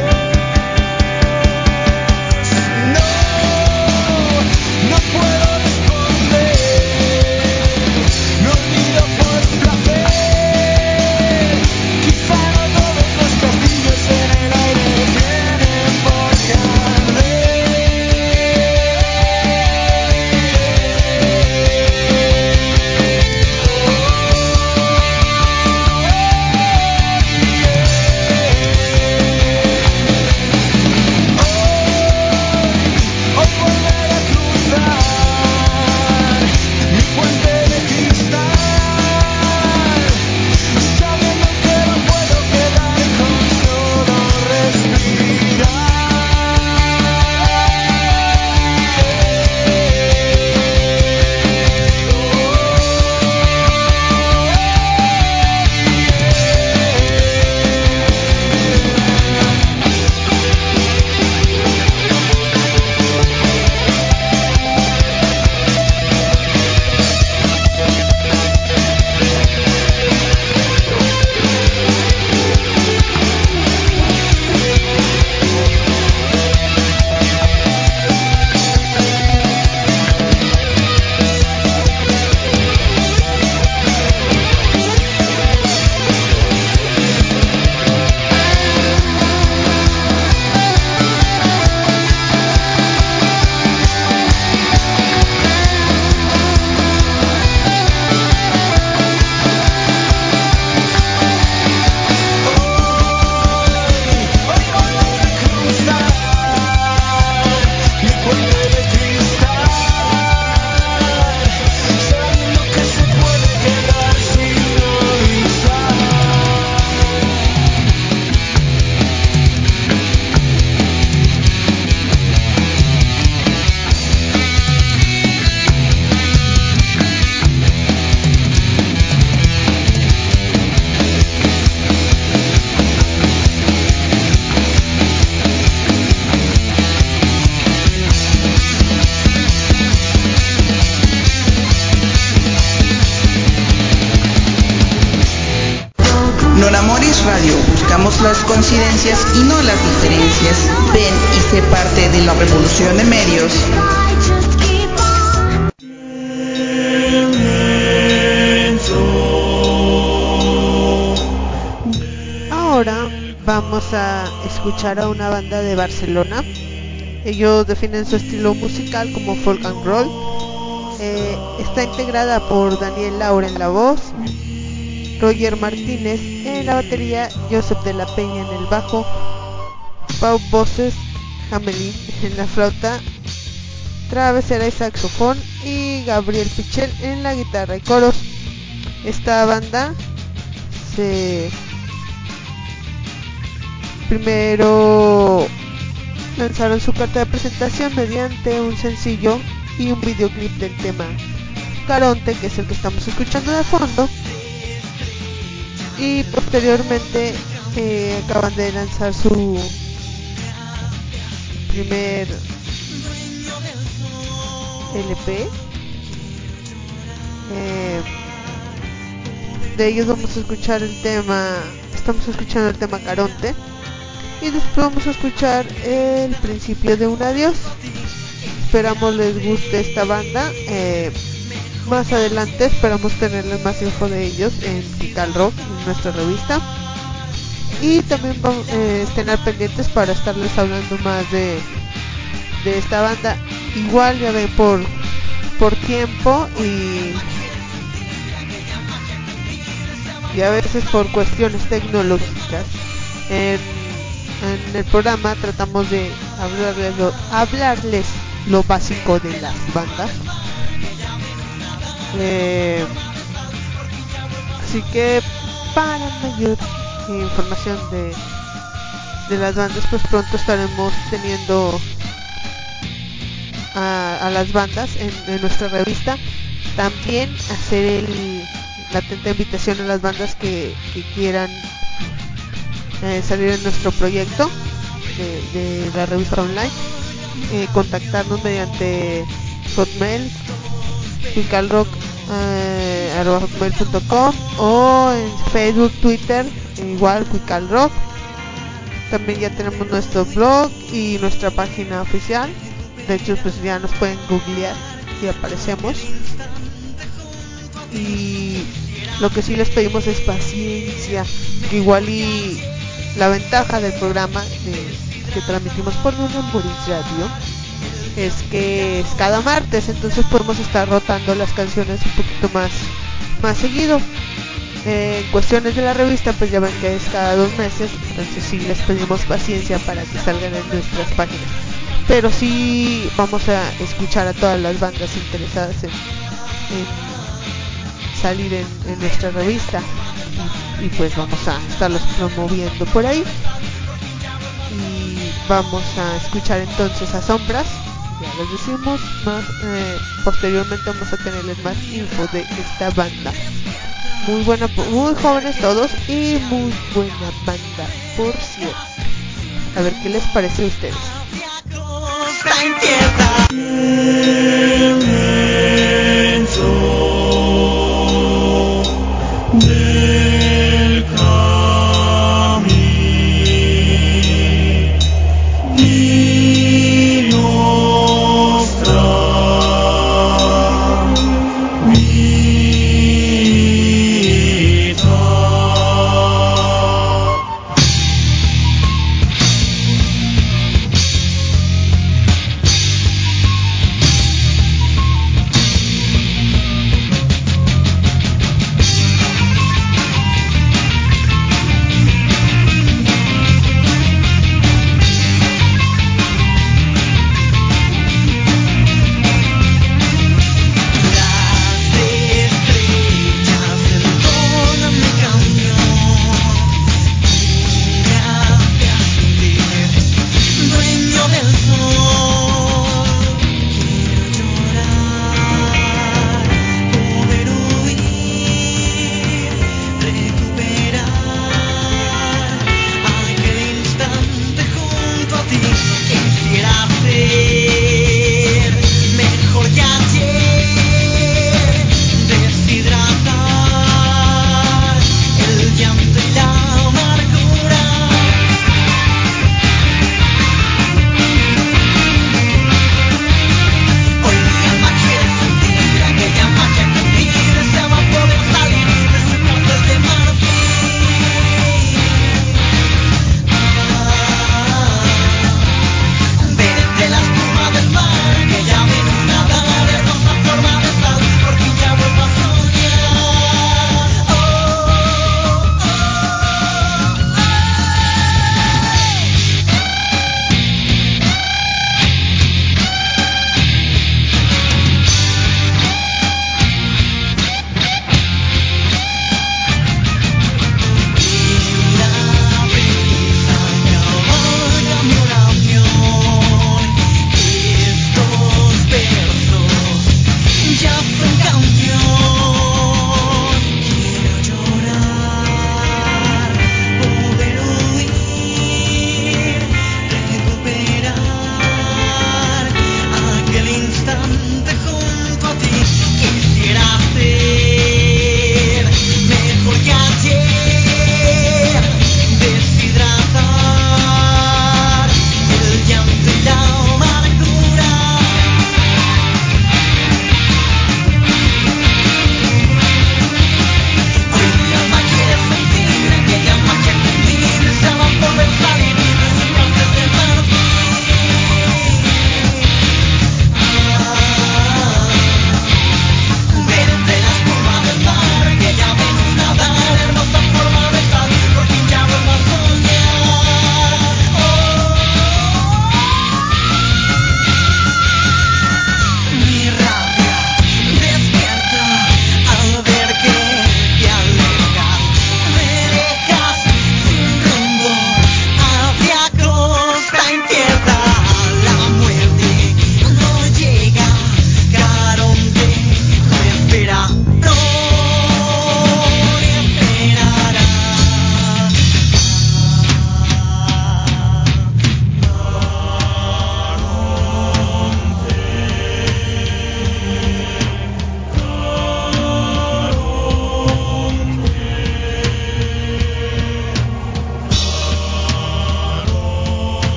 No puedo responder, me olvido por placer. Quizá no todos los castillos en el aire tienen por qué hoy volver a cruzar mi puente de cristal, sabiendo que no puedo quedar con solo Nonamoris Radio, buscamos las coincidencias y no las diferencias. Ven y sé parte de la revolución de medios. Ahora vamos a escuchar a una banda de Barcelona. Ellos definen su estilo musical como folk and roll. Está integrada por Daniel Laura en la voz, Roger Martínez en la batería, Joseph de la Peña en el bajo, Pau Voces Hamelin en la flauta, Travesera y saxofón y Gabriel Pichel en la guitarra y coros. Esta banda primero lanzaron su carta de presentación mediante un sencillo y un videoclip del tema Caronte, que es el que estamos escuchando de fondo, y posteriormente acaban de lanzar su primer LP. De ellos vamos a escuchar estamos escuchando el tema Caronte, y después vamos a escuchar el principio de un adiós. Esperamos les guste esta banda. Más adelante esperamos tenerles más info de ellos en Vital Rock, en nuestra revista, y también estén al pendientes para estarles hablando más de esta banda. Igual ya ven por tiempo y a veces por cuestiones tecnológicas en el programa tratamos de hablarles lo básico de las bandas. Así que para mayor información de las bandas, pues pronto estaremos teniendo a las bandas en nuestra revista. También hacer la atenta invitación a las bandas que quieran salir en nuestro proyecto de la revista online, contactarnos mediante Hotmail, quicalrock@hotmail.com, o en Facebook, Twitter, igual Quicalrock. También ya tenemos nuestro blog y nuestra página oficial. De hecho, pues ya nos pueden googlear y aparecemos. Y lo que sí les pedimos es paciencia, que igual y la ventaja del programa que transmitimos por Nunemoris Radio es que es cada martes, entonces podemos estar rotando las canciones un poquito más seguido. En cuestiones de la revista, pues ya ven que es cada 2 meses, entonces sí les pedimos paciencia para que salgan en nuestras páginas. Pero sí vamos a escuchar a todas las bandas interesadas en salir en nuestra revista, y pues vamos a estarlos promoviendo por ahí. Y vamos a escuchar entonces a Sombras, ya les decimos más, posteriormente vamos a tenerles más info de esta banda. Muy buena, muy jóvenes todos y muy buena banda, por cierto. A ver qué les parece a ustedes.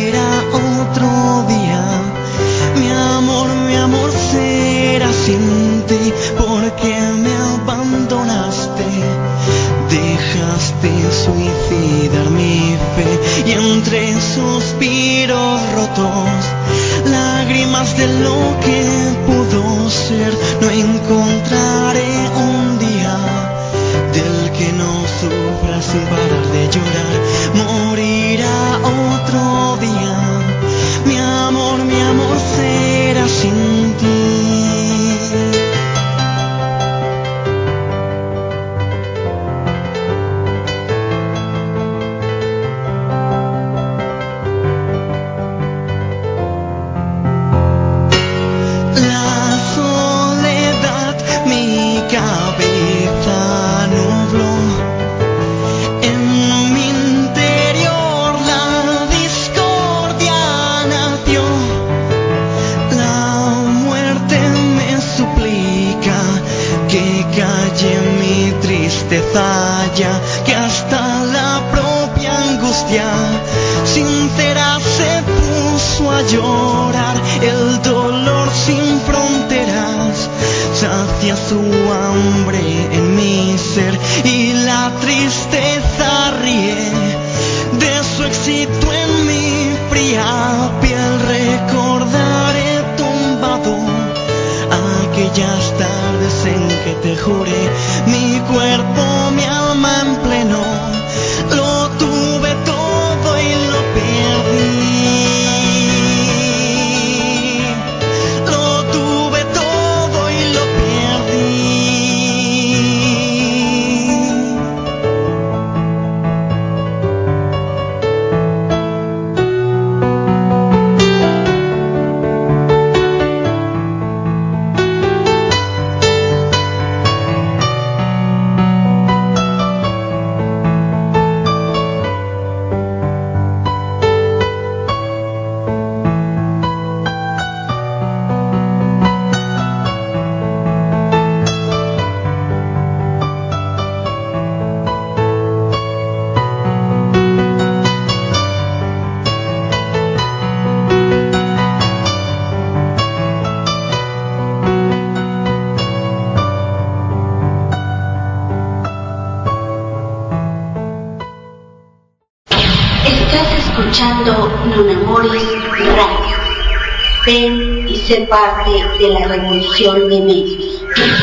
morirá otro día. Mi amor será sin ti, porque me abandonaste. Dejaste suicidar mi fe y entre suspiros rotos, lágrimas de lo que pudo ser, no encontraré un día del que no sufra sin parar de llorar. Morirá otro día. Mi amor será sin ti. Ya que hasta la propia angustia sincera se puso a llorar. El dolor sin fronteras sacia su hambre en mi ser y la tristeza ríe de su éxito en mi fría piel. Recordaré tumbado aquellas tardes en que te juré mi cuerpo, mi alma en pleno. Lo tuve todo y lo perdí. Lo tuve todo y lo perdí. Non Amoris Radio. Ven y sé parte de la revolución de medios.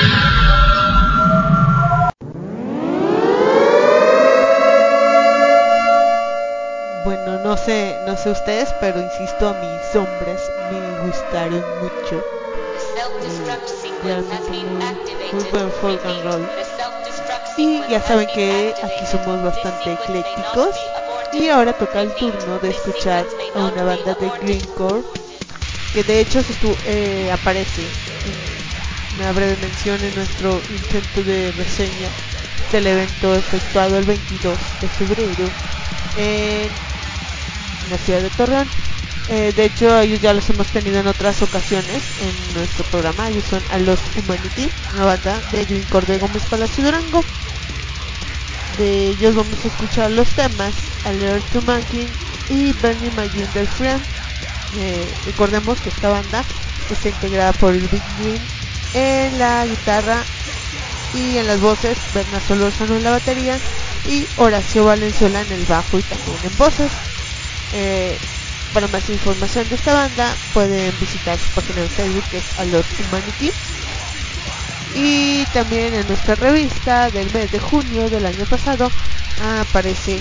Bueno, no sé ustedes, pero insisto, a mis sombras me gustaron mucho. Realmente muy buen folk and roll. Y ya saben que aquí somos bastante eclécticos. Y ahora toca el turno de escuchar a una banda de grindcore que de hecho aparece en una breve mención en nuestro intento de reseña del evento efectuado el 22 de febrero en la ciudad de Torreón. De hecho, ellos ya los hemos tenido en otras ocasiones en nuestro programa. Ellos son A Lost Humanity, una banda de grindcore de Gómez Palacio Durango. De ellos vamos a escuchar los temas Alert to Monkey y Burning My Ginger Friend. Recordemos que esta banda está integrada por el Big Green en la guitarra y en las voces, Berna Solórzano en la batería y Horacio Valenzuela en el bajo y también en voces. Para más información de esta banda pueden visitar su página de Facebook, que es A Lost Humanity. Y también en nuestra revista del mes de junio del año pasado aparece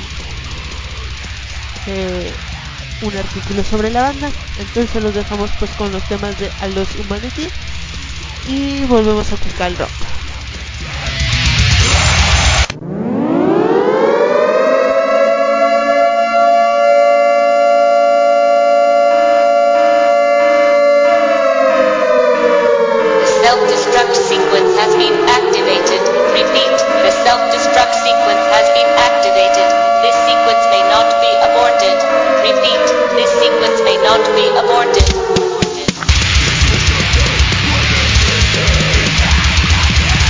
un artículo sobre la banda. Entonces los dejamos pues con los temas de A Lost Humanity y volvemos a tocar el rock. Aborted.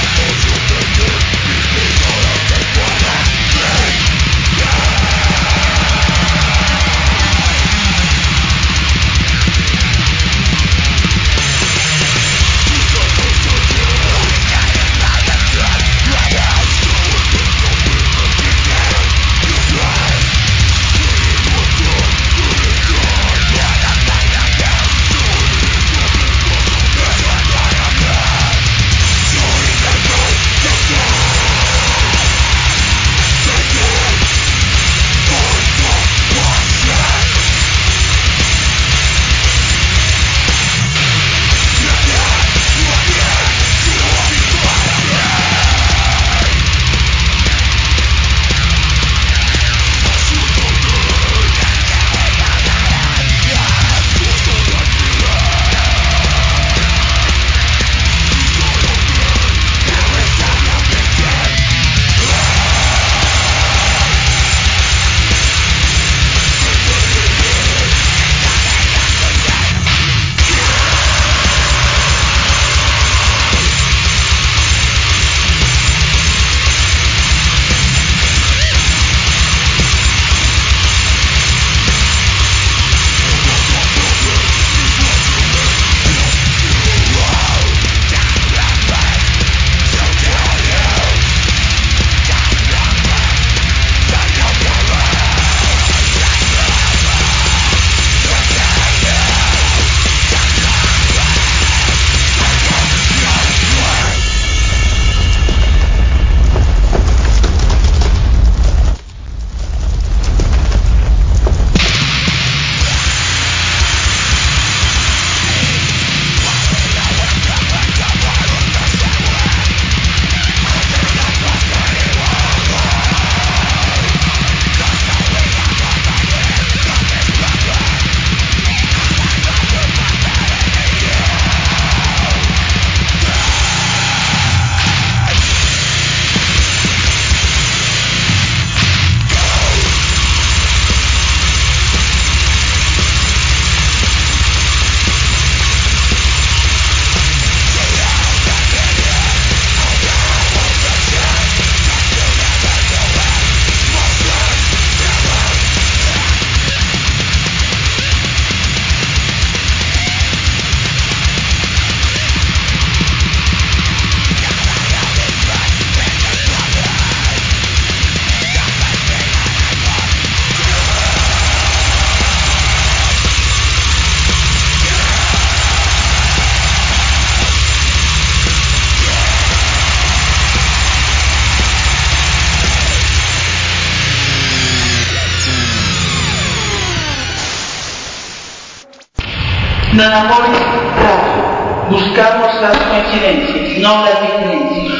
Non Amoris Radio. Buscamos las coincidencias, no las diferencias.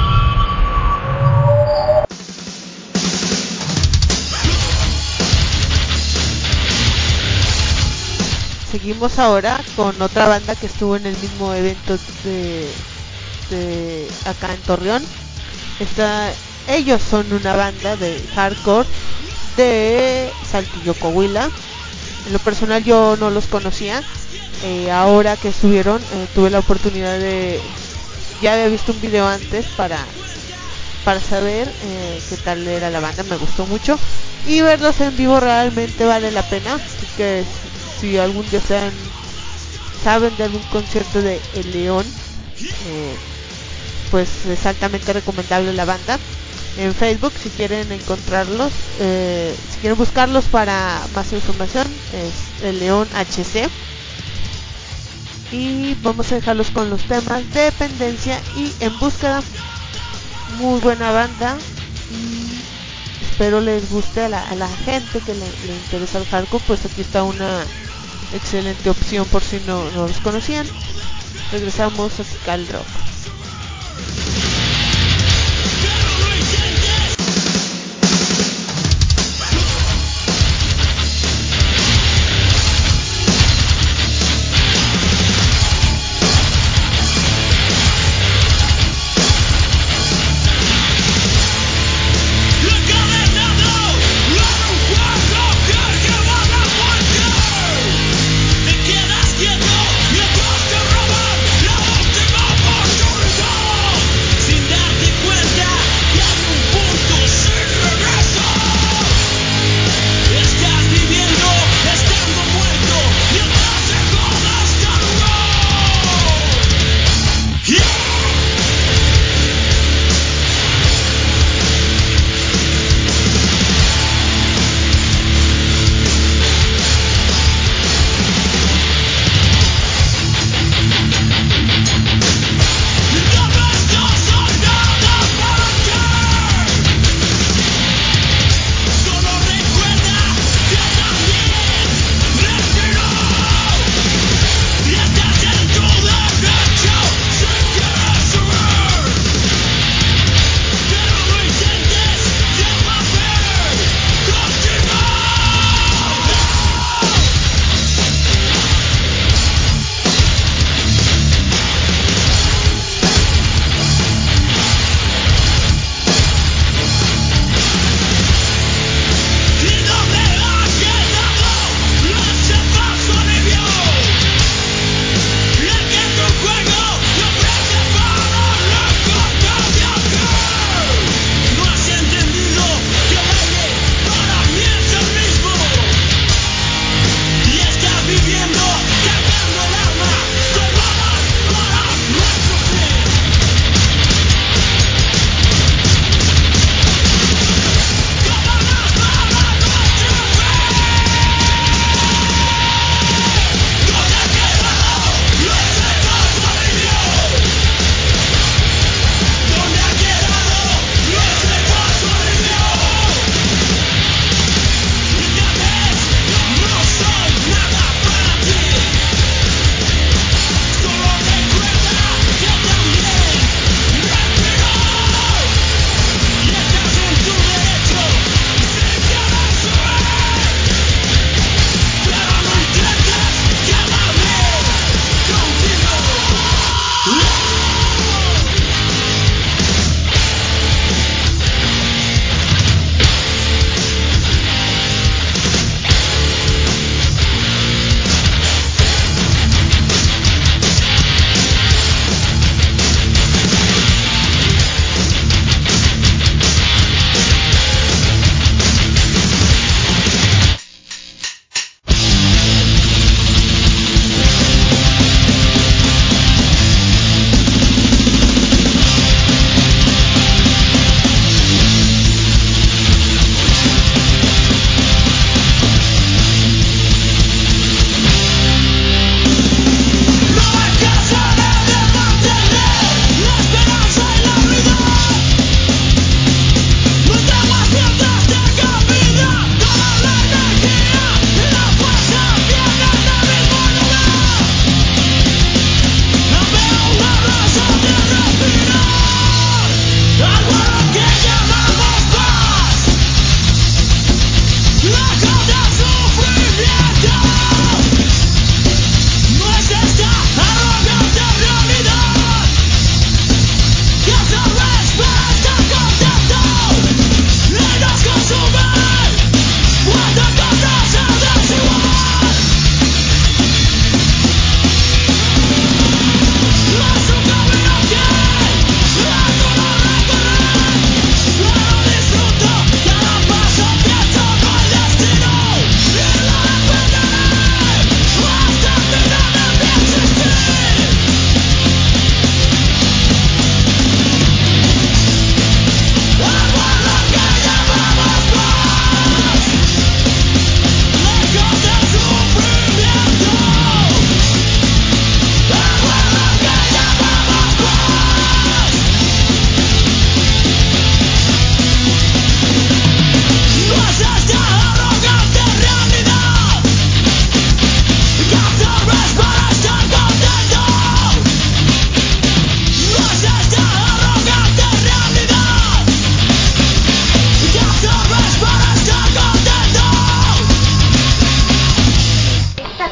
Seguimos ahora con otra banda que estuvo en el mismo evento de acá en Torreón. Ellos son una banda de hardcore de Saltillo, Coahuila. En lo personal yo no los conocía. Ahora que estuvieron, tuve la oportunidad ya había visto un video antes para saber qué tal era la banda. Me gustó mucho y verlos en vivo realmente vale la pena. Así que si algún día saben de algún concierto de El León, pues es altamente recomendable la banda. En Facebook, si quieren encontrarlos, si quieren buscarlos para más información, es El León HC. Y vamos a dejarlos con los temas Dependencia y En Búsqueda. Muy buena banda y espero les guste a la gente que le interesa el hardcore. Pues aquí está una excelente opción por si no los conocían. Regresamos a Cical Rock. Te quedas quieto mientras te roban la última porción.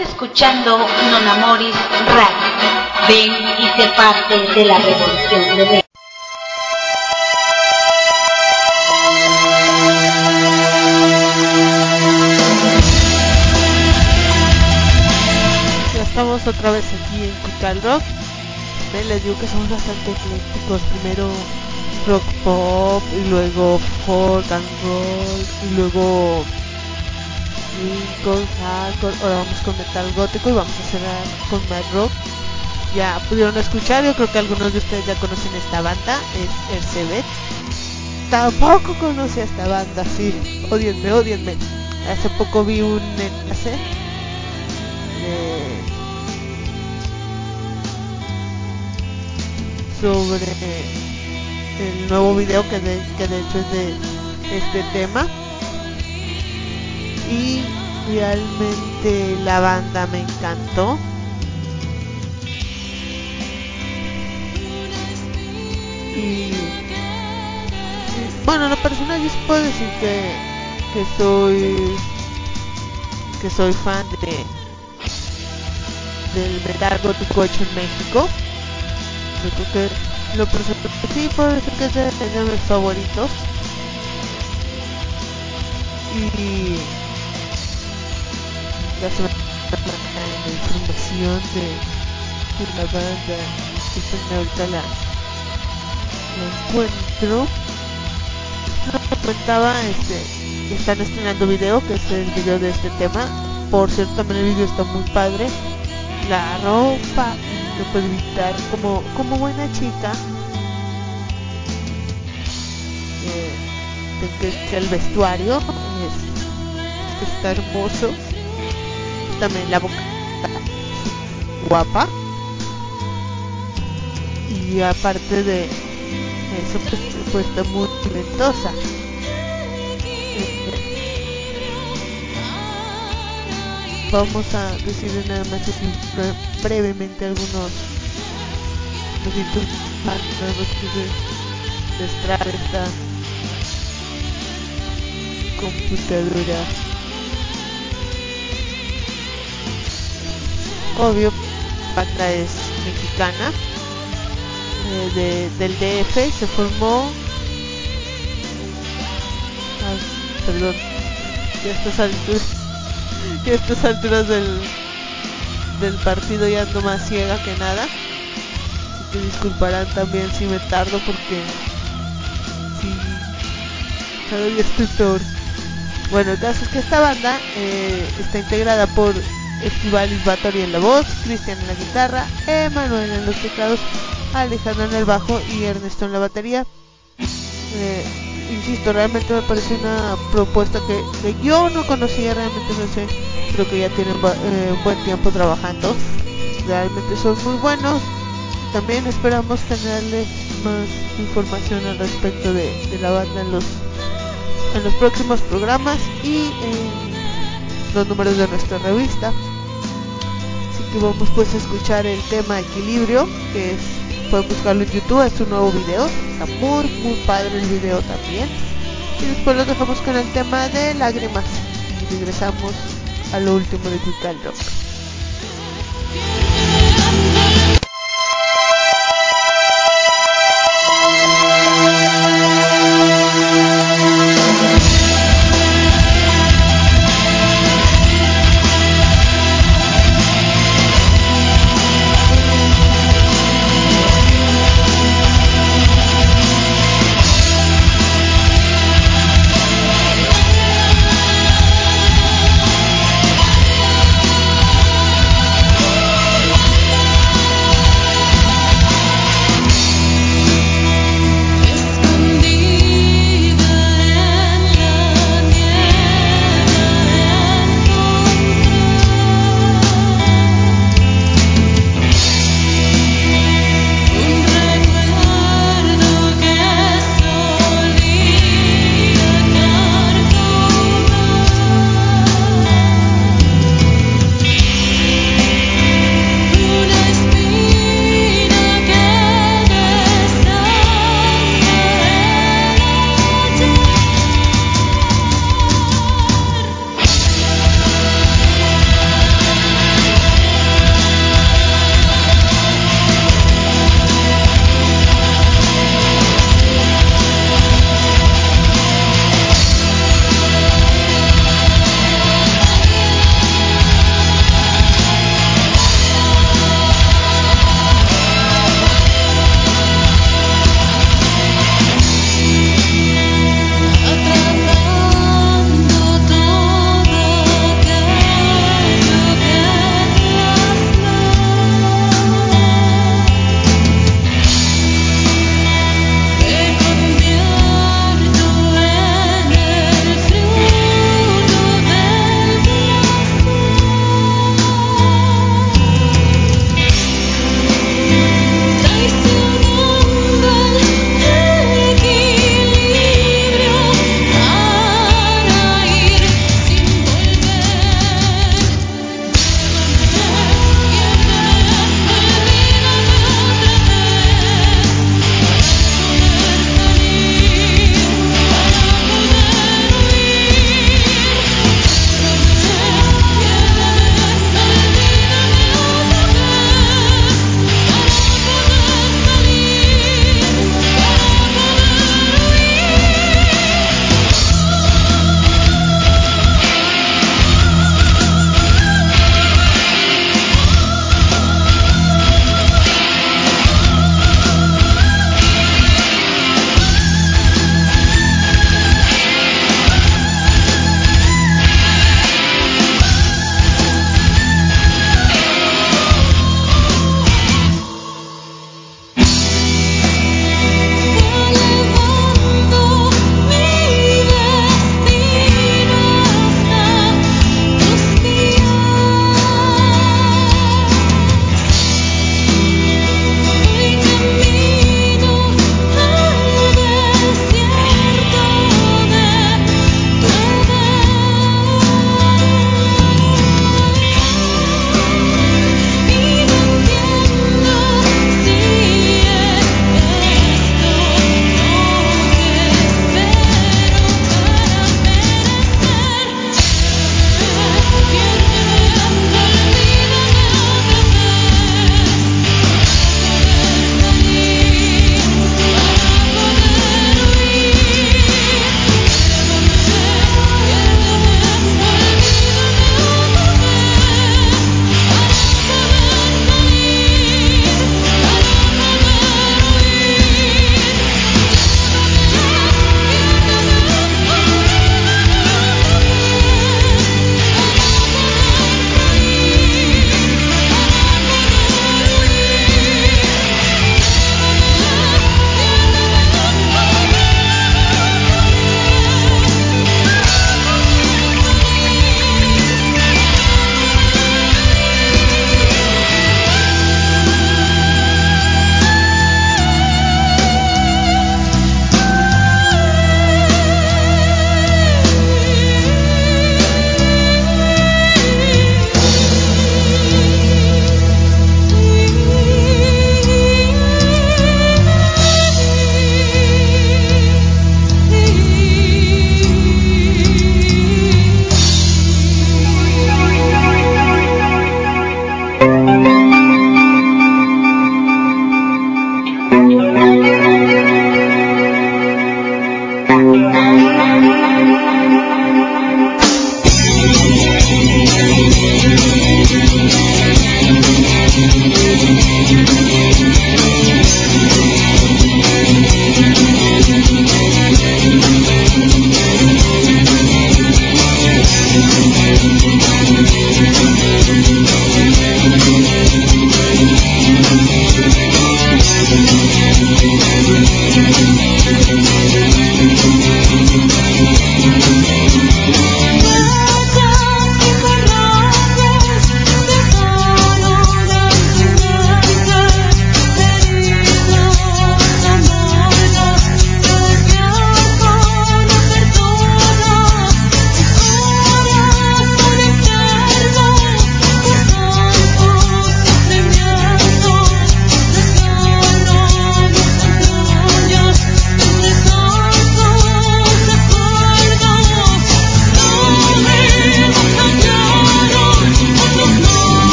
escuchando Non Amoris Radio. Ven y sé parte de la revolución de Ven. Ya estamos otra vez aquí en Cuical Rock. Les digo que somos bastante eclécticos. Primero rock pop y luego folk and roll y luego hardcore. Ahora vamos con metal gótico y vamos a cerrar con mad rock. Ya pudieron escuchar, yo creo que algunos de ustedes ya conocen esta banda, es Ercebet. Tampoco conocí a esta banda, sí, odienme. Hace poco vi un enlace sobre el nuevo video que de hecho es de este tema, y realmente la banda me encantó. Y bueno, en lo personal yo sí puedo decir que soy fan del metal gótico hecho en México. Yo creo que lo personal sí puedo decir que es de mis favoritos. Y la semana la información de la banda que ahorita la encuentro. Me comentaba que están estrenando video, que es el video de este tema. Por cierto, también el video está muy padre. La ropa, no puedo evitar, como buena chica, que el vestuario está hermoso. También la boca guapa, y aparte de eso pues está muy talentosa. Vamos a decirle nada más así brevemente algunos de esta computadora. Obvio, banda es mexicana, del DF, se formó, perdón, ya a estas alturas del partido ya ando más ciega que nada, así que disculparán también si me tardo, porque sí, cada día estoy peor. Bueno, el caso es que esta banda está integrada por Estivalis Báthory en la voz, Cristian en la guitarra, Emanuel en los teclados, Alejandro en el bajo y Ernesto en la batería. Insisto, realmente me parece una propuesta que yo no conocía, realmente no sé, creo que ya tienen un buen tiempo trabajando, realmente son muy buenos. También esperamos tenerles más información al respecto de la banda en los próximos programas y en los números de nuestra revista. Así que vamos pues a escuchar el tema Equilibrio, que pueden buscarlo en YouTube, es un nuevo video, está muy padre el video también. Y después lo dejamos con el tema de Lágrimas y regresamos a lo último de Cuical Rock.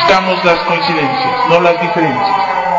Buscamos las coincidencias, no las diferencias.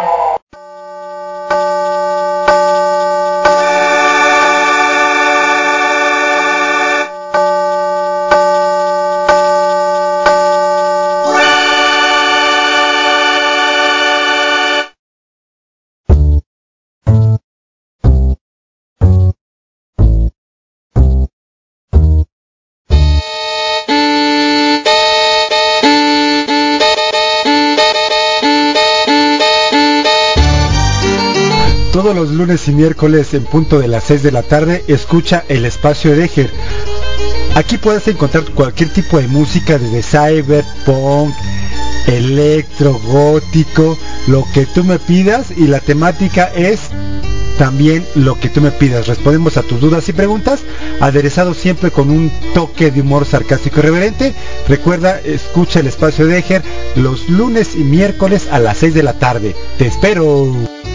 Todos los lunes y miércoles en punto de las 6 de la tarde escucha el espacio de Eger. Aquí puedes encontrar cualquier tipo de música desde cyberpunk, electro, gótico, lo que tú me pidas, y la temática es también lo que tú me pidas. Respondemos a tus dudas y preguntas, aderezado siempre con un toque de humor sarcástico y reverente. Recuerda, escucha el espacio de Eger los lunes y miércoles a las 6 de la tarde. ¡Te espero!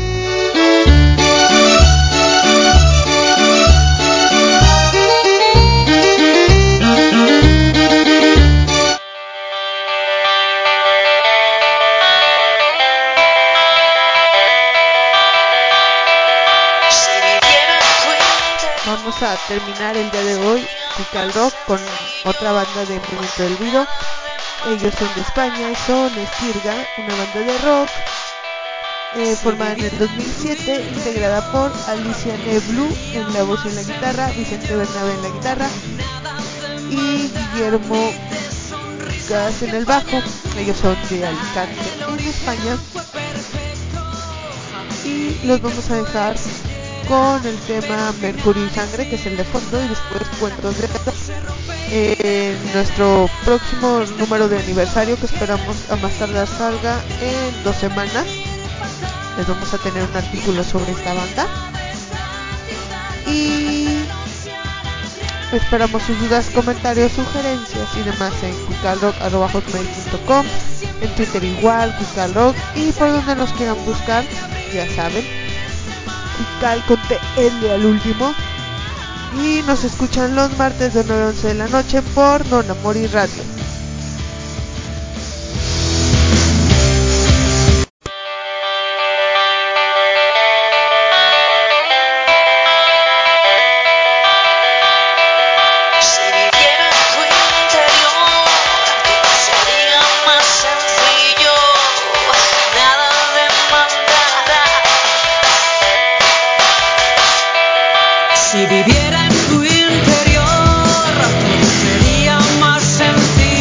Vamos a terminar el día de hoy Cuical Rock con otra banda de Movimiento del Ruido. Ellos son de España y son Estirga, una banda de rock formada en el 2007, integrada por Alicia Neblu en la voz y en la guitarra, Vicente Bernabe en la guitarra y Guillermo Gas en el bajo. Ellos son de Alicante, en España, y los vamos a dejar con el tema Mercurio y Sangre, que es el de fondo, y después Cuentos de nuestro próximo número de aniversario, que esperamos a más tardar salga en 2 semanas. Les vamos a tener un artículo sobre esta banda y esperamos sus dudas, comentarios, sugerencias y demás en cuicalrock@hotmail.com, en Twitter igual, cuicalrock, y por donde nos quieran buscar, ya saben, Cuical con TL al último. Y nos escuchan los martes de 9 a 11 de la noche por Non Amor y Radio. Si viviera en tu interior, todo sería más sencillo.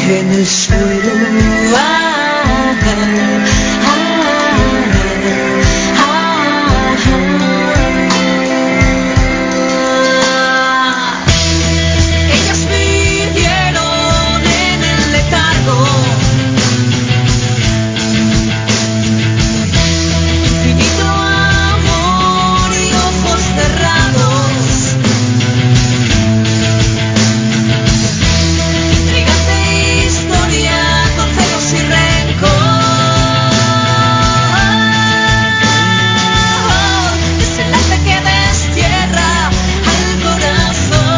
en el suelo. Ellas vivieron en el letargo, infinito amor y ojos cerrados, intrigante historia con celos y rencor, desenlace que destierra al corazón.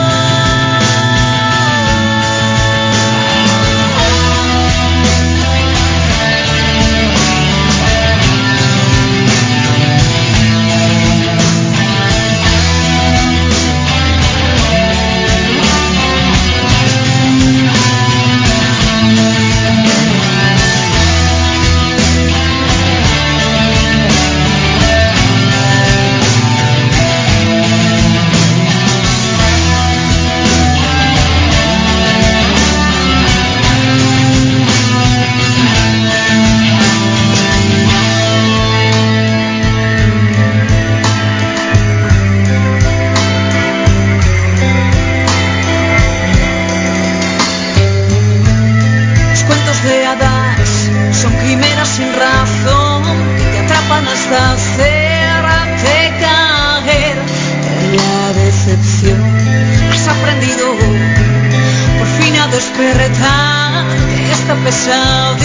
Los cuentos de hadas son quimeras sin razón que te atrapan hasta hacerte caer en la decepción. Has aprendido por fin a despertar de esta pesadilla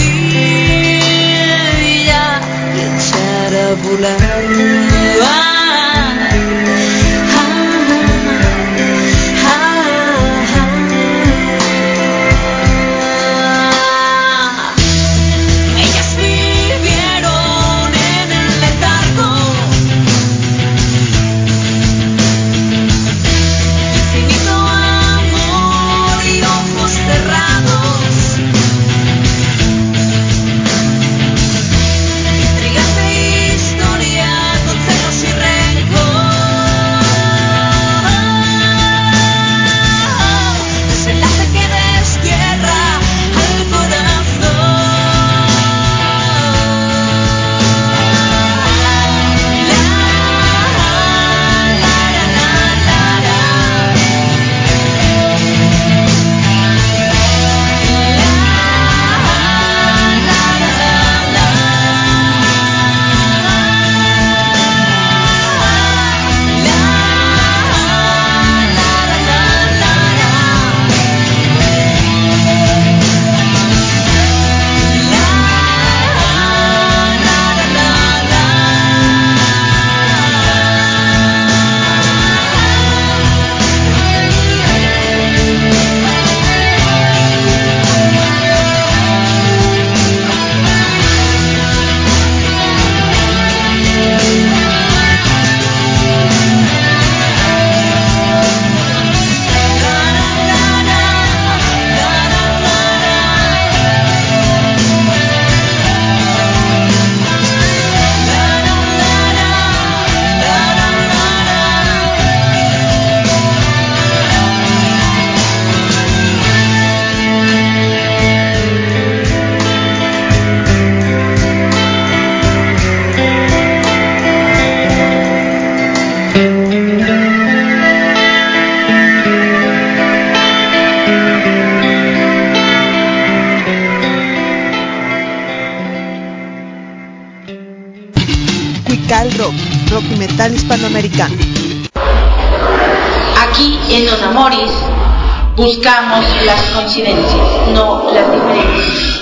y echar a volar. Ellas vivieron en el letargo, infinito amor y ojos cerrados, intrigante historia con celos y rencor, desenlace que destierra al corazón. Cuical Rock, rock y metal hispanoamericano. Aquí en Non Amoris buscamos las coincidencias, no las diferencias.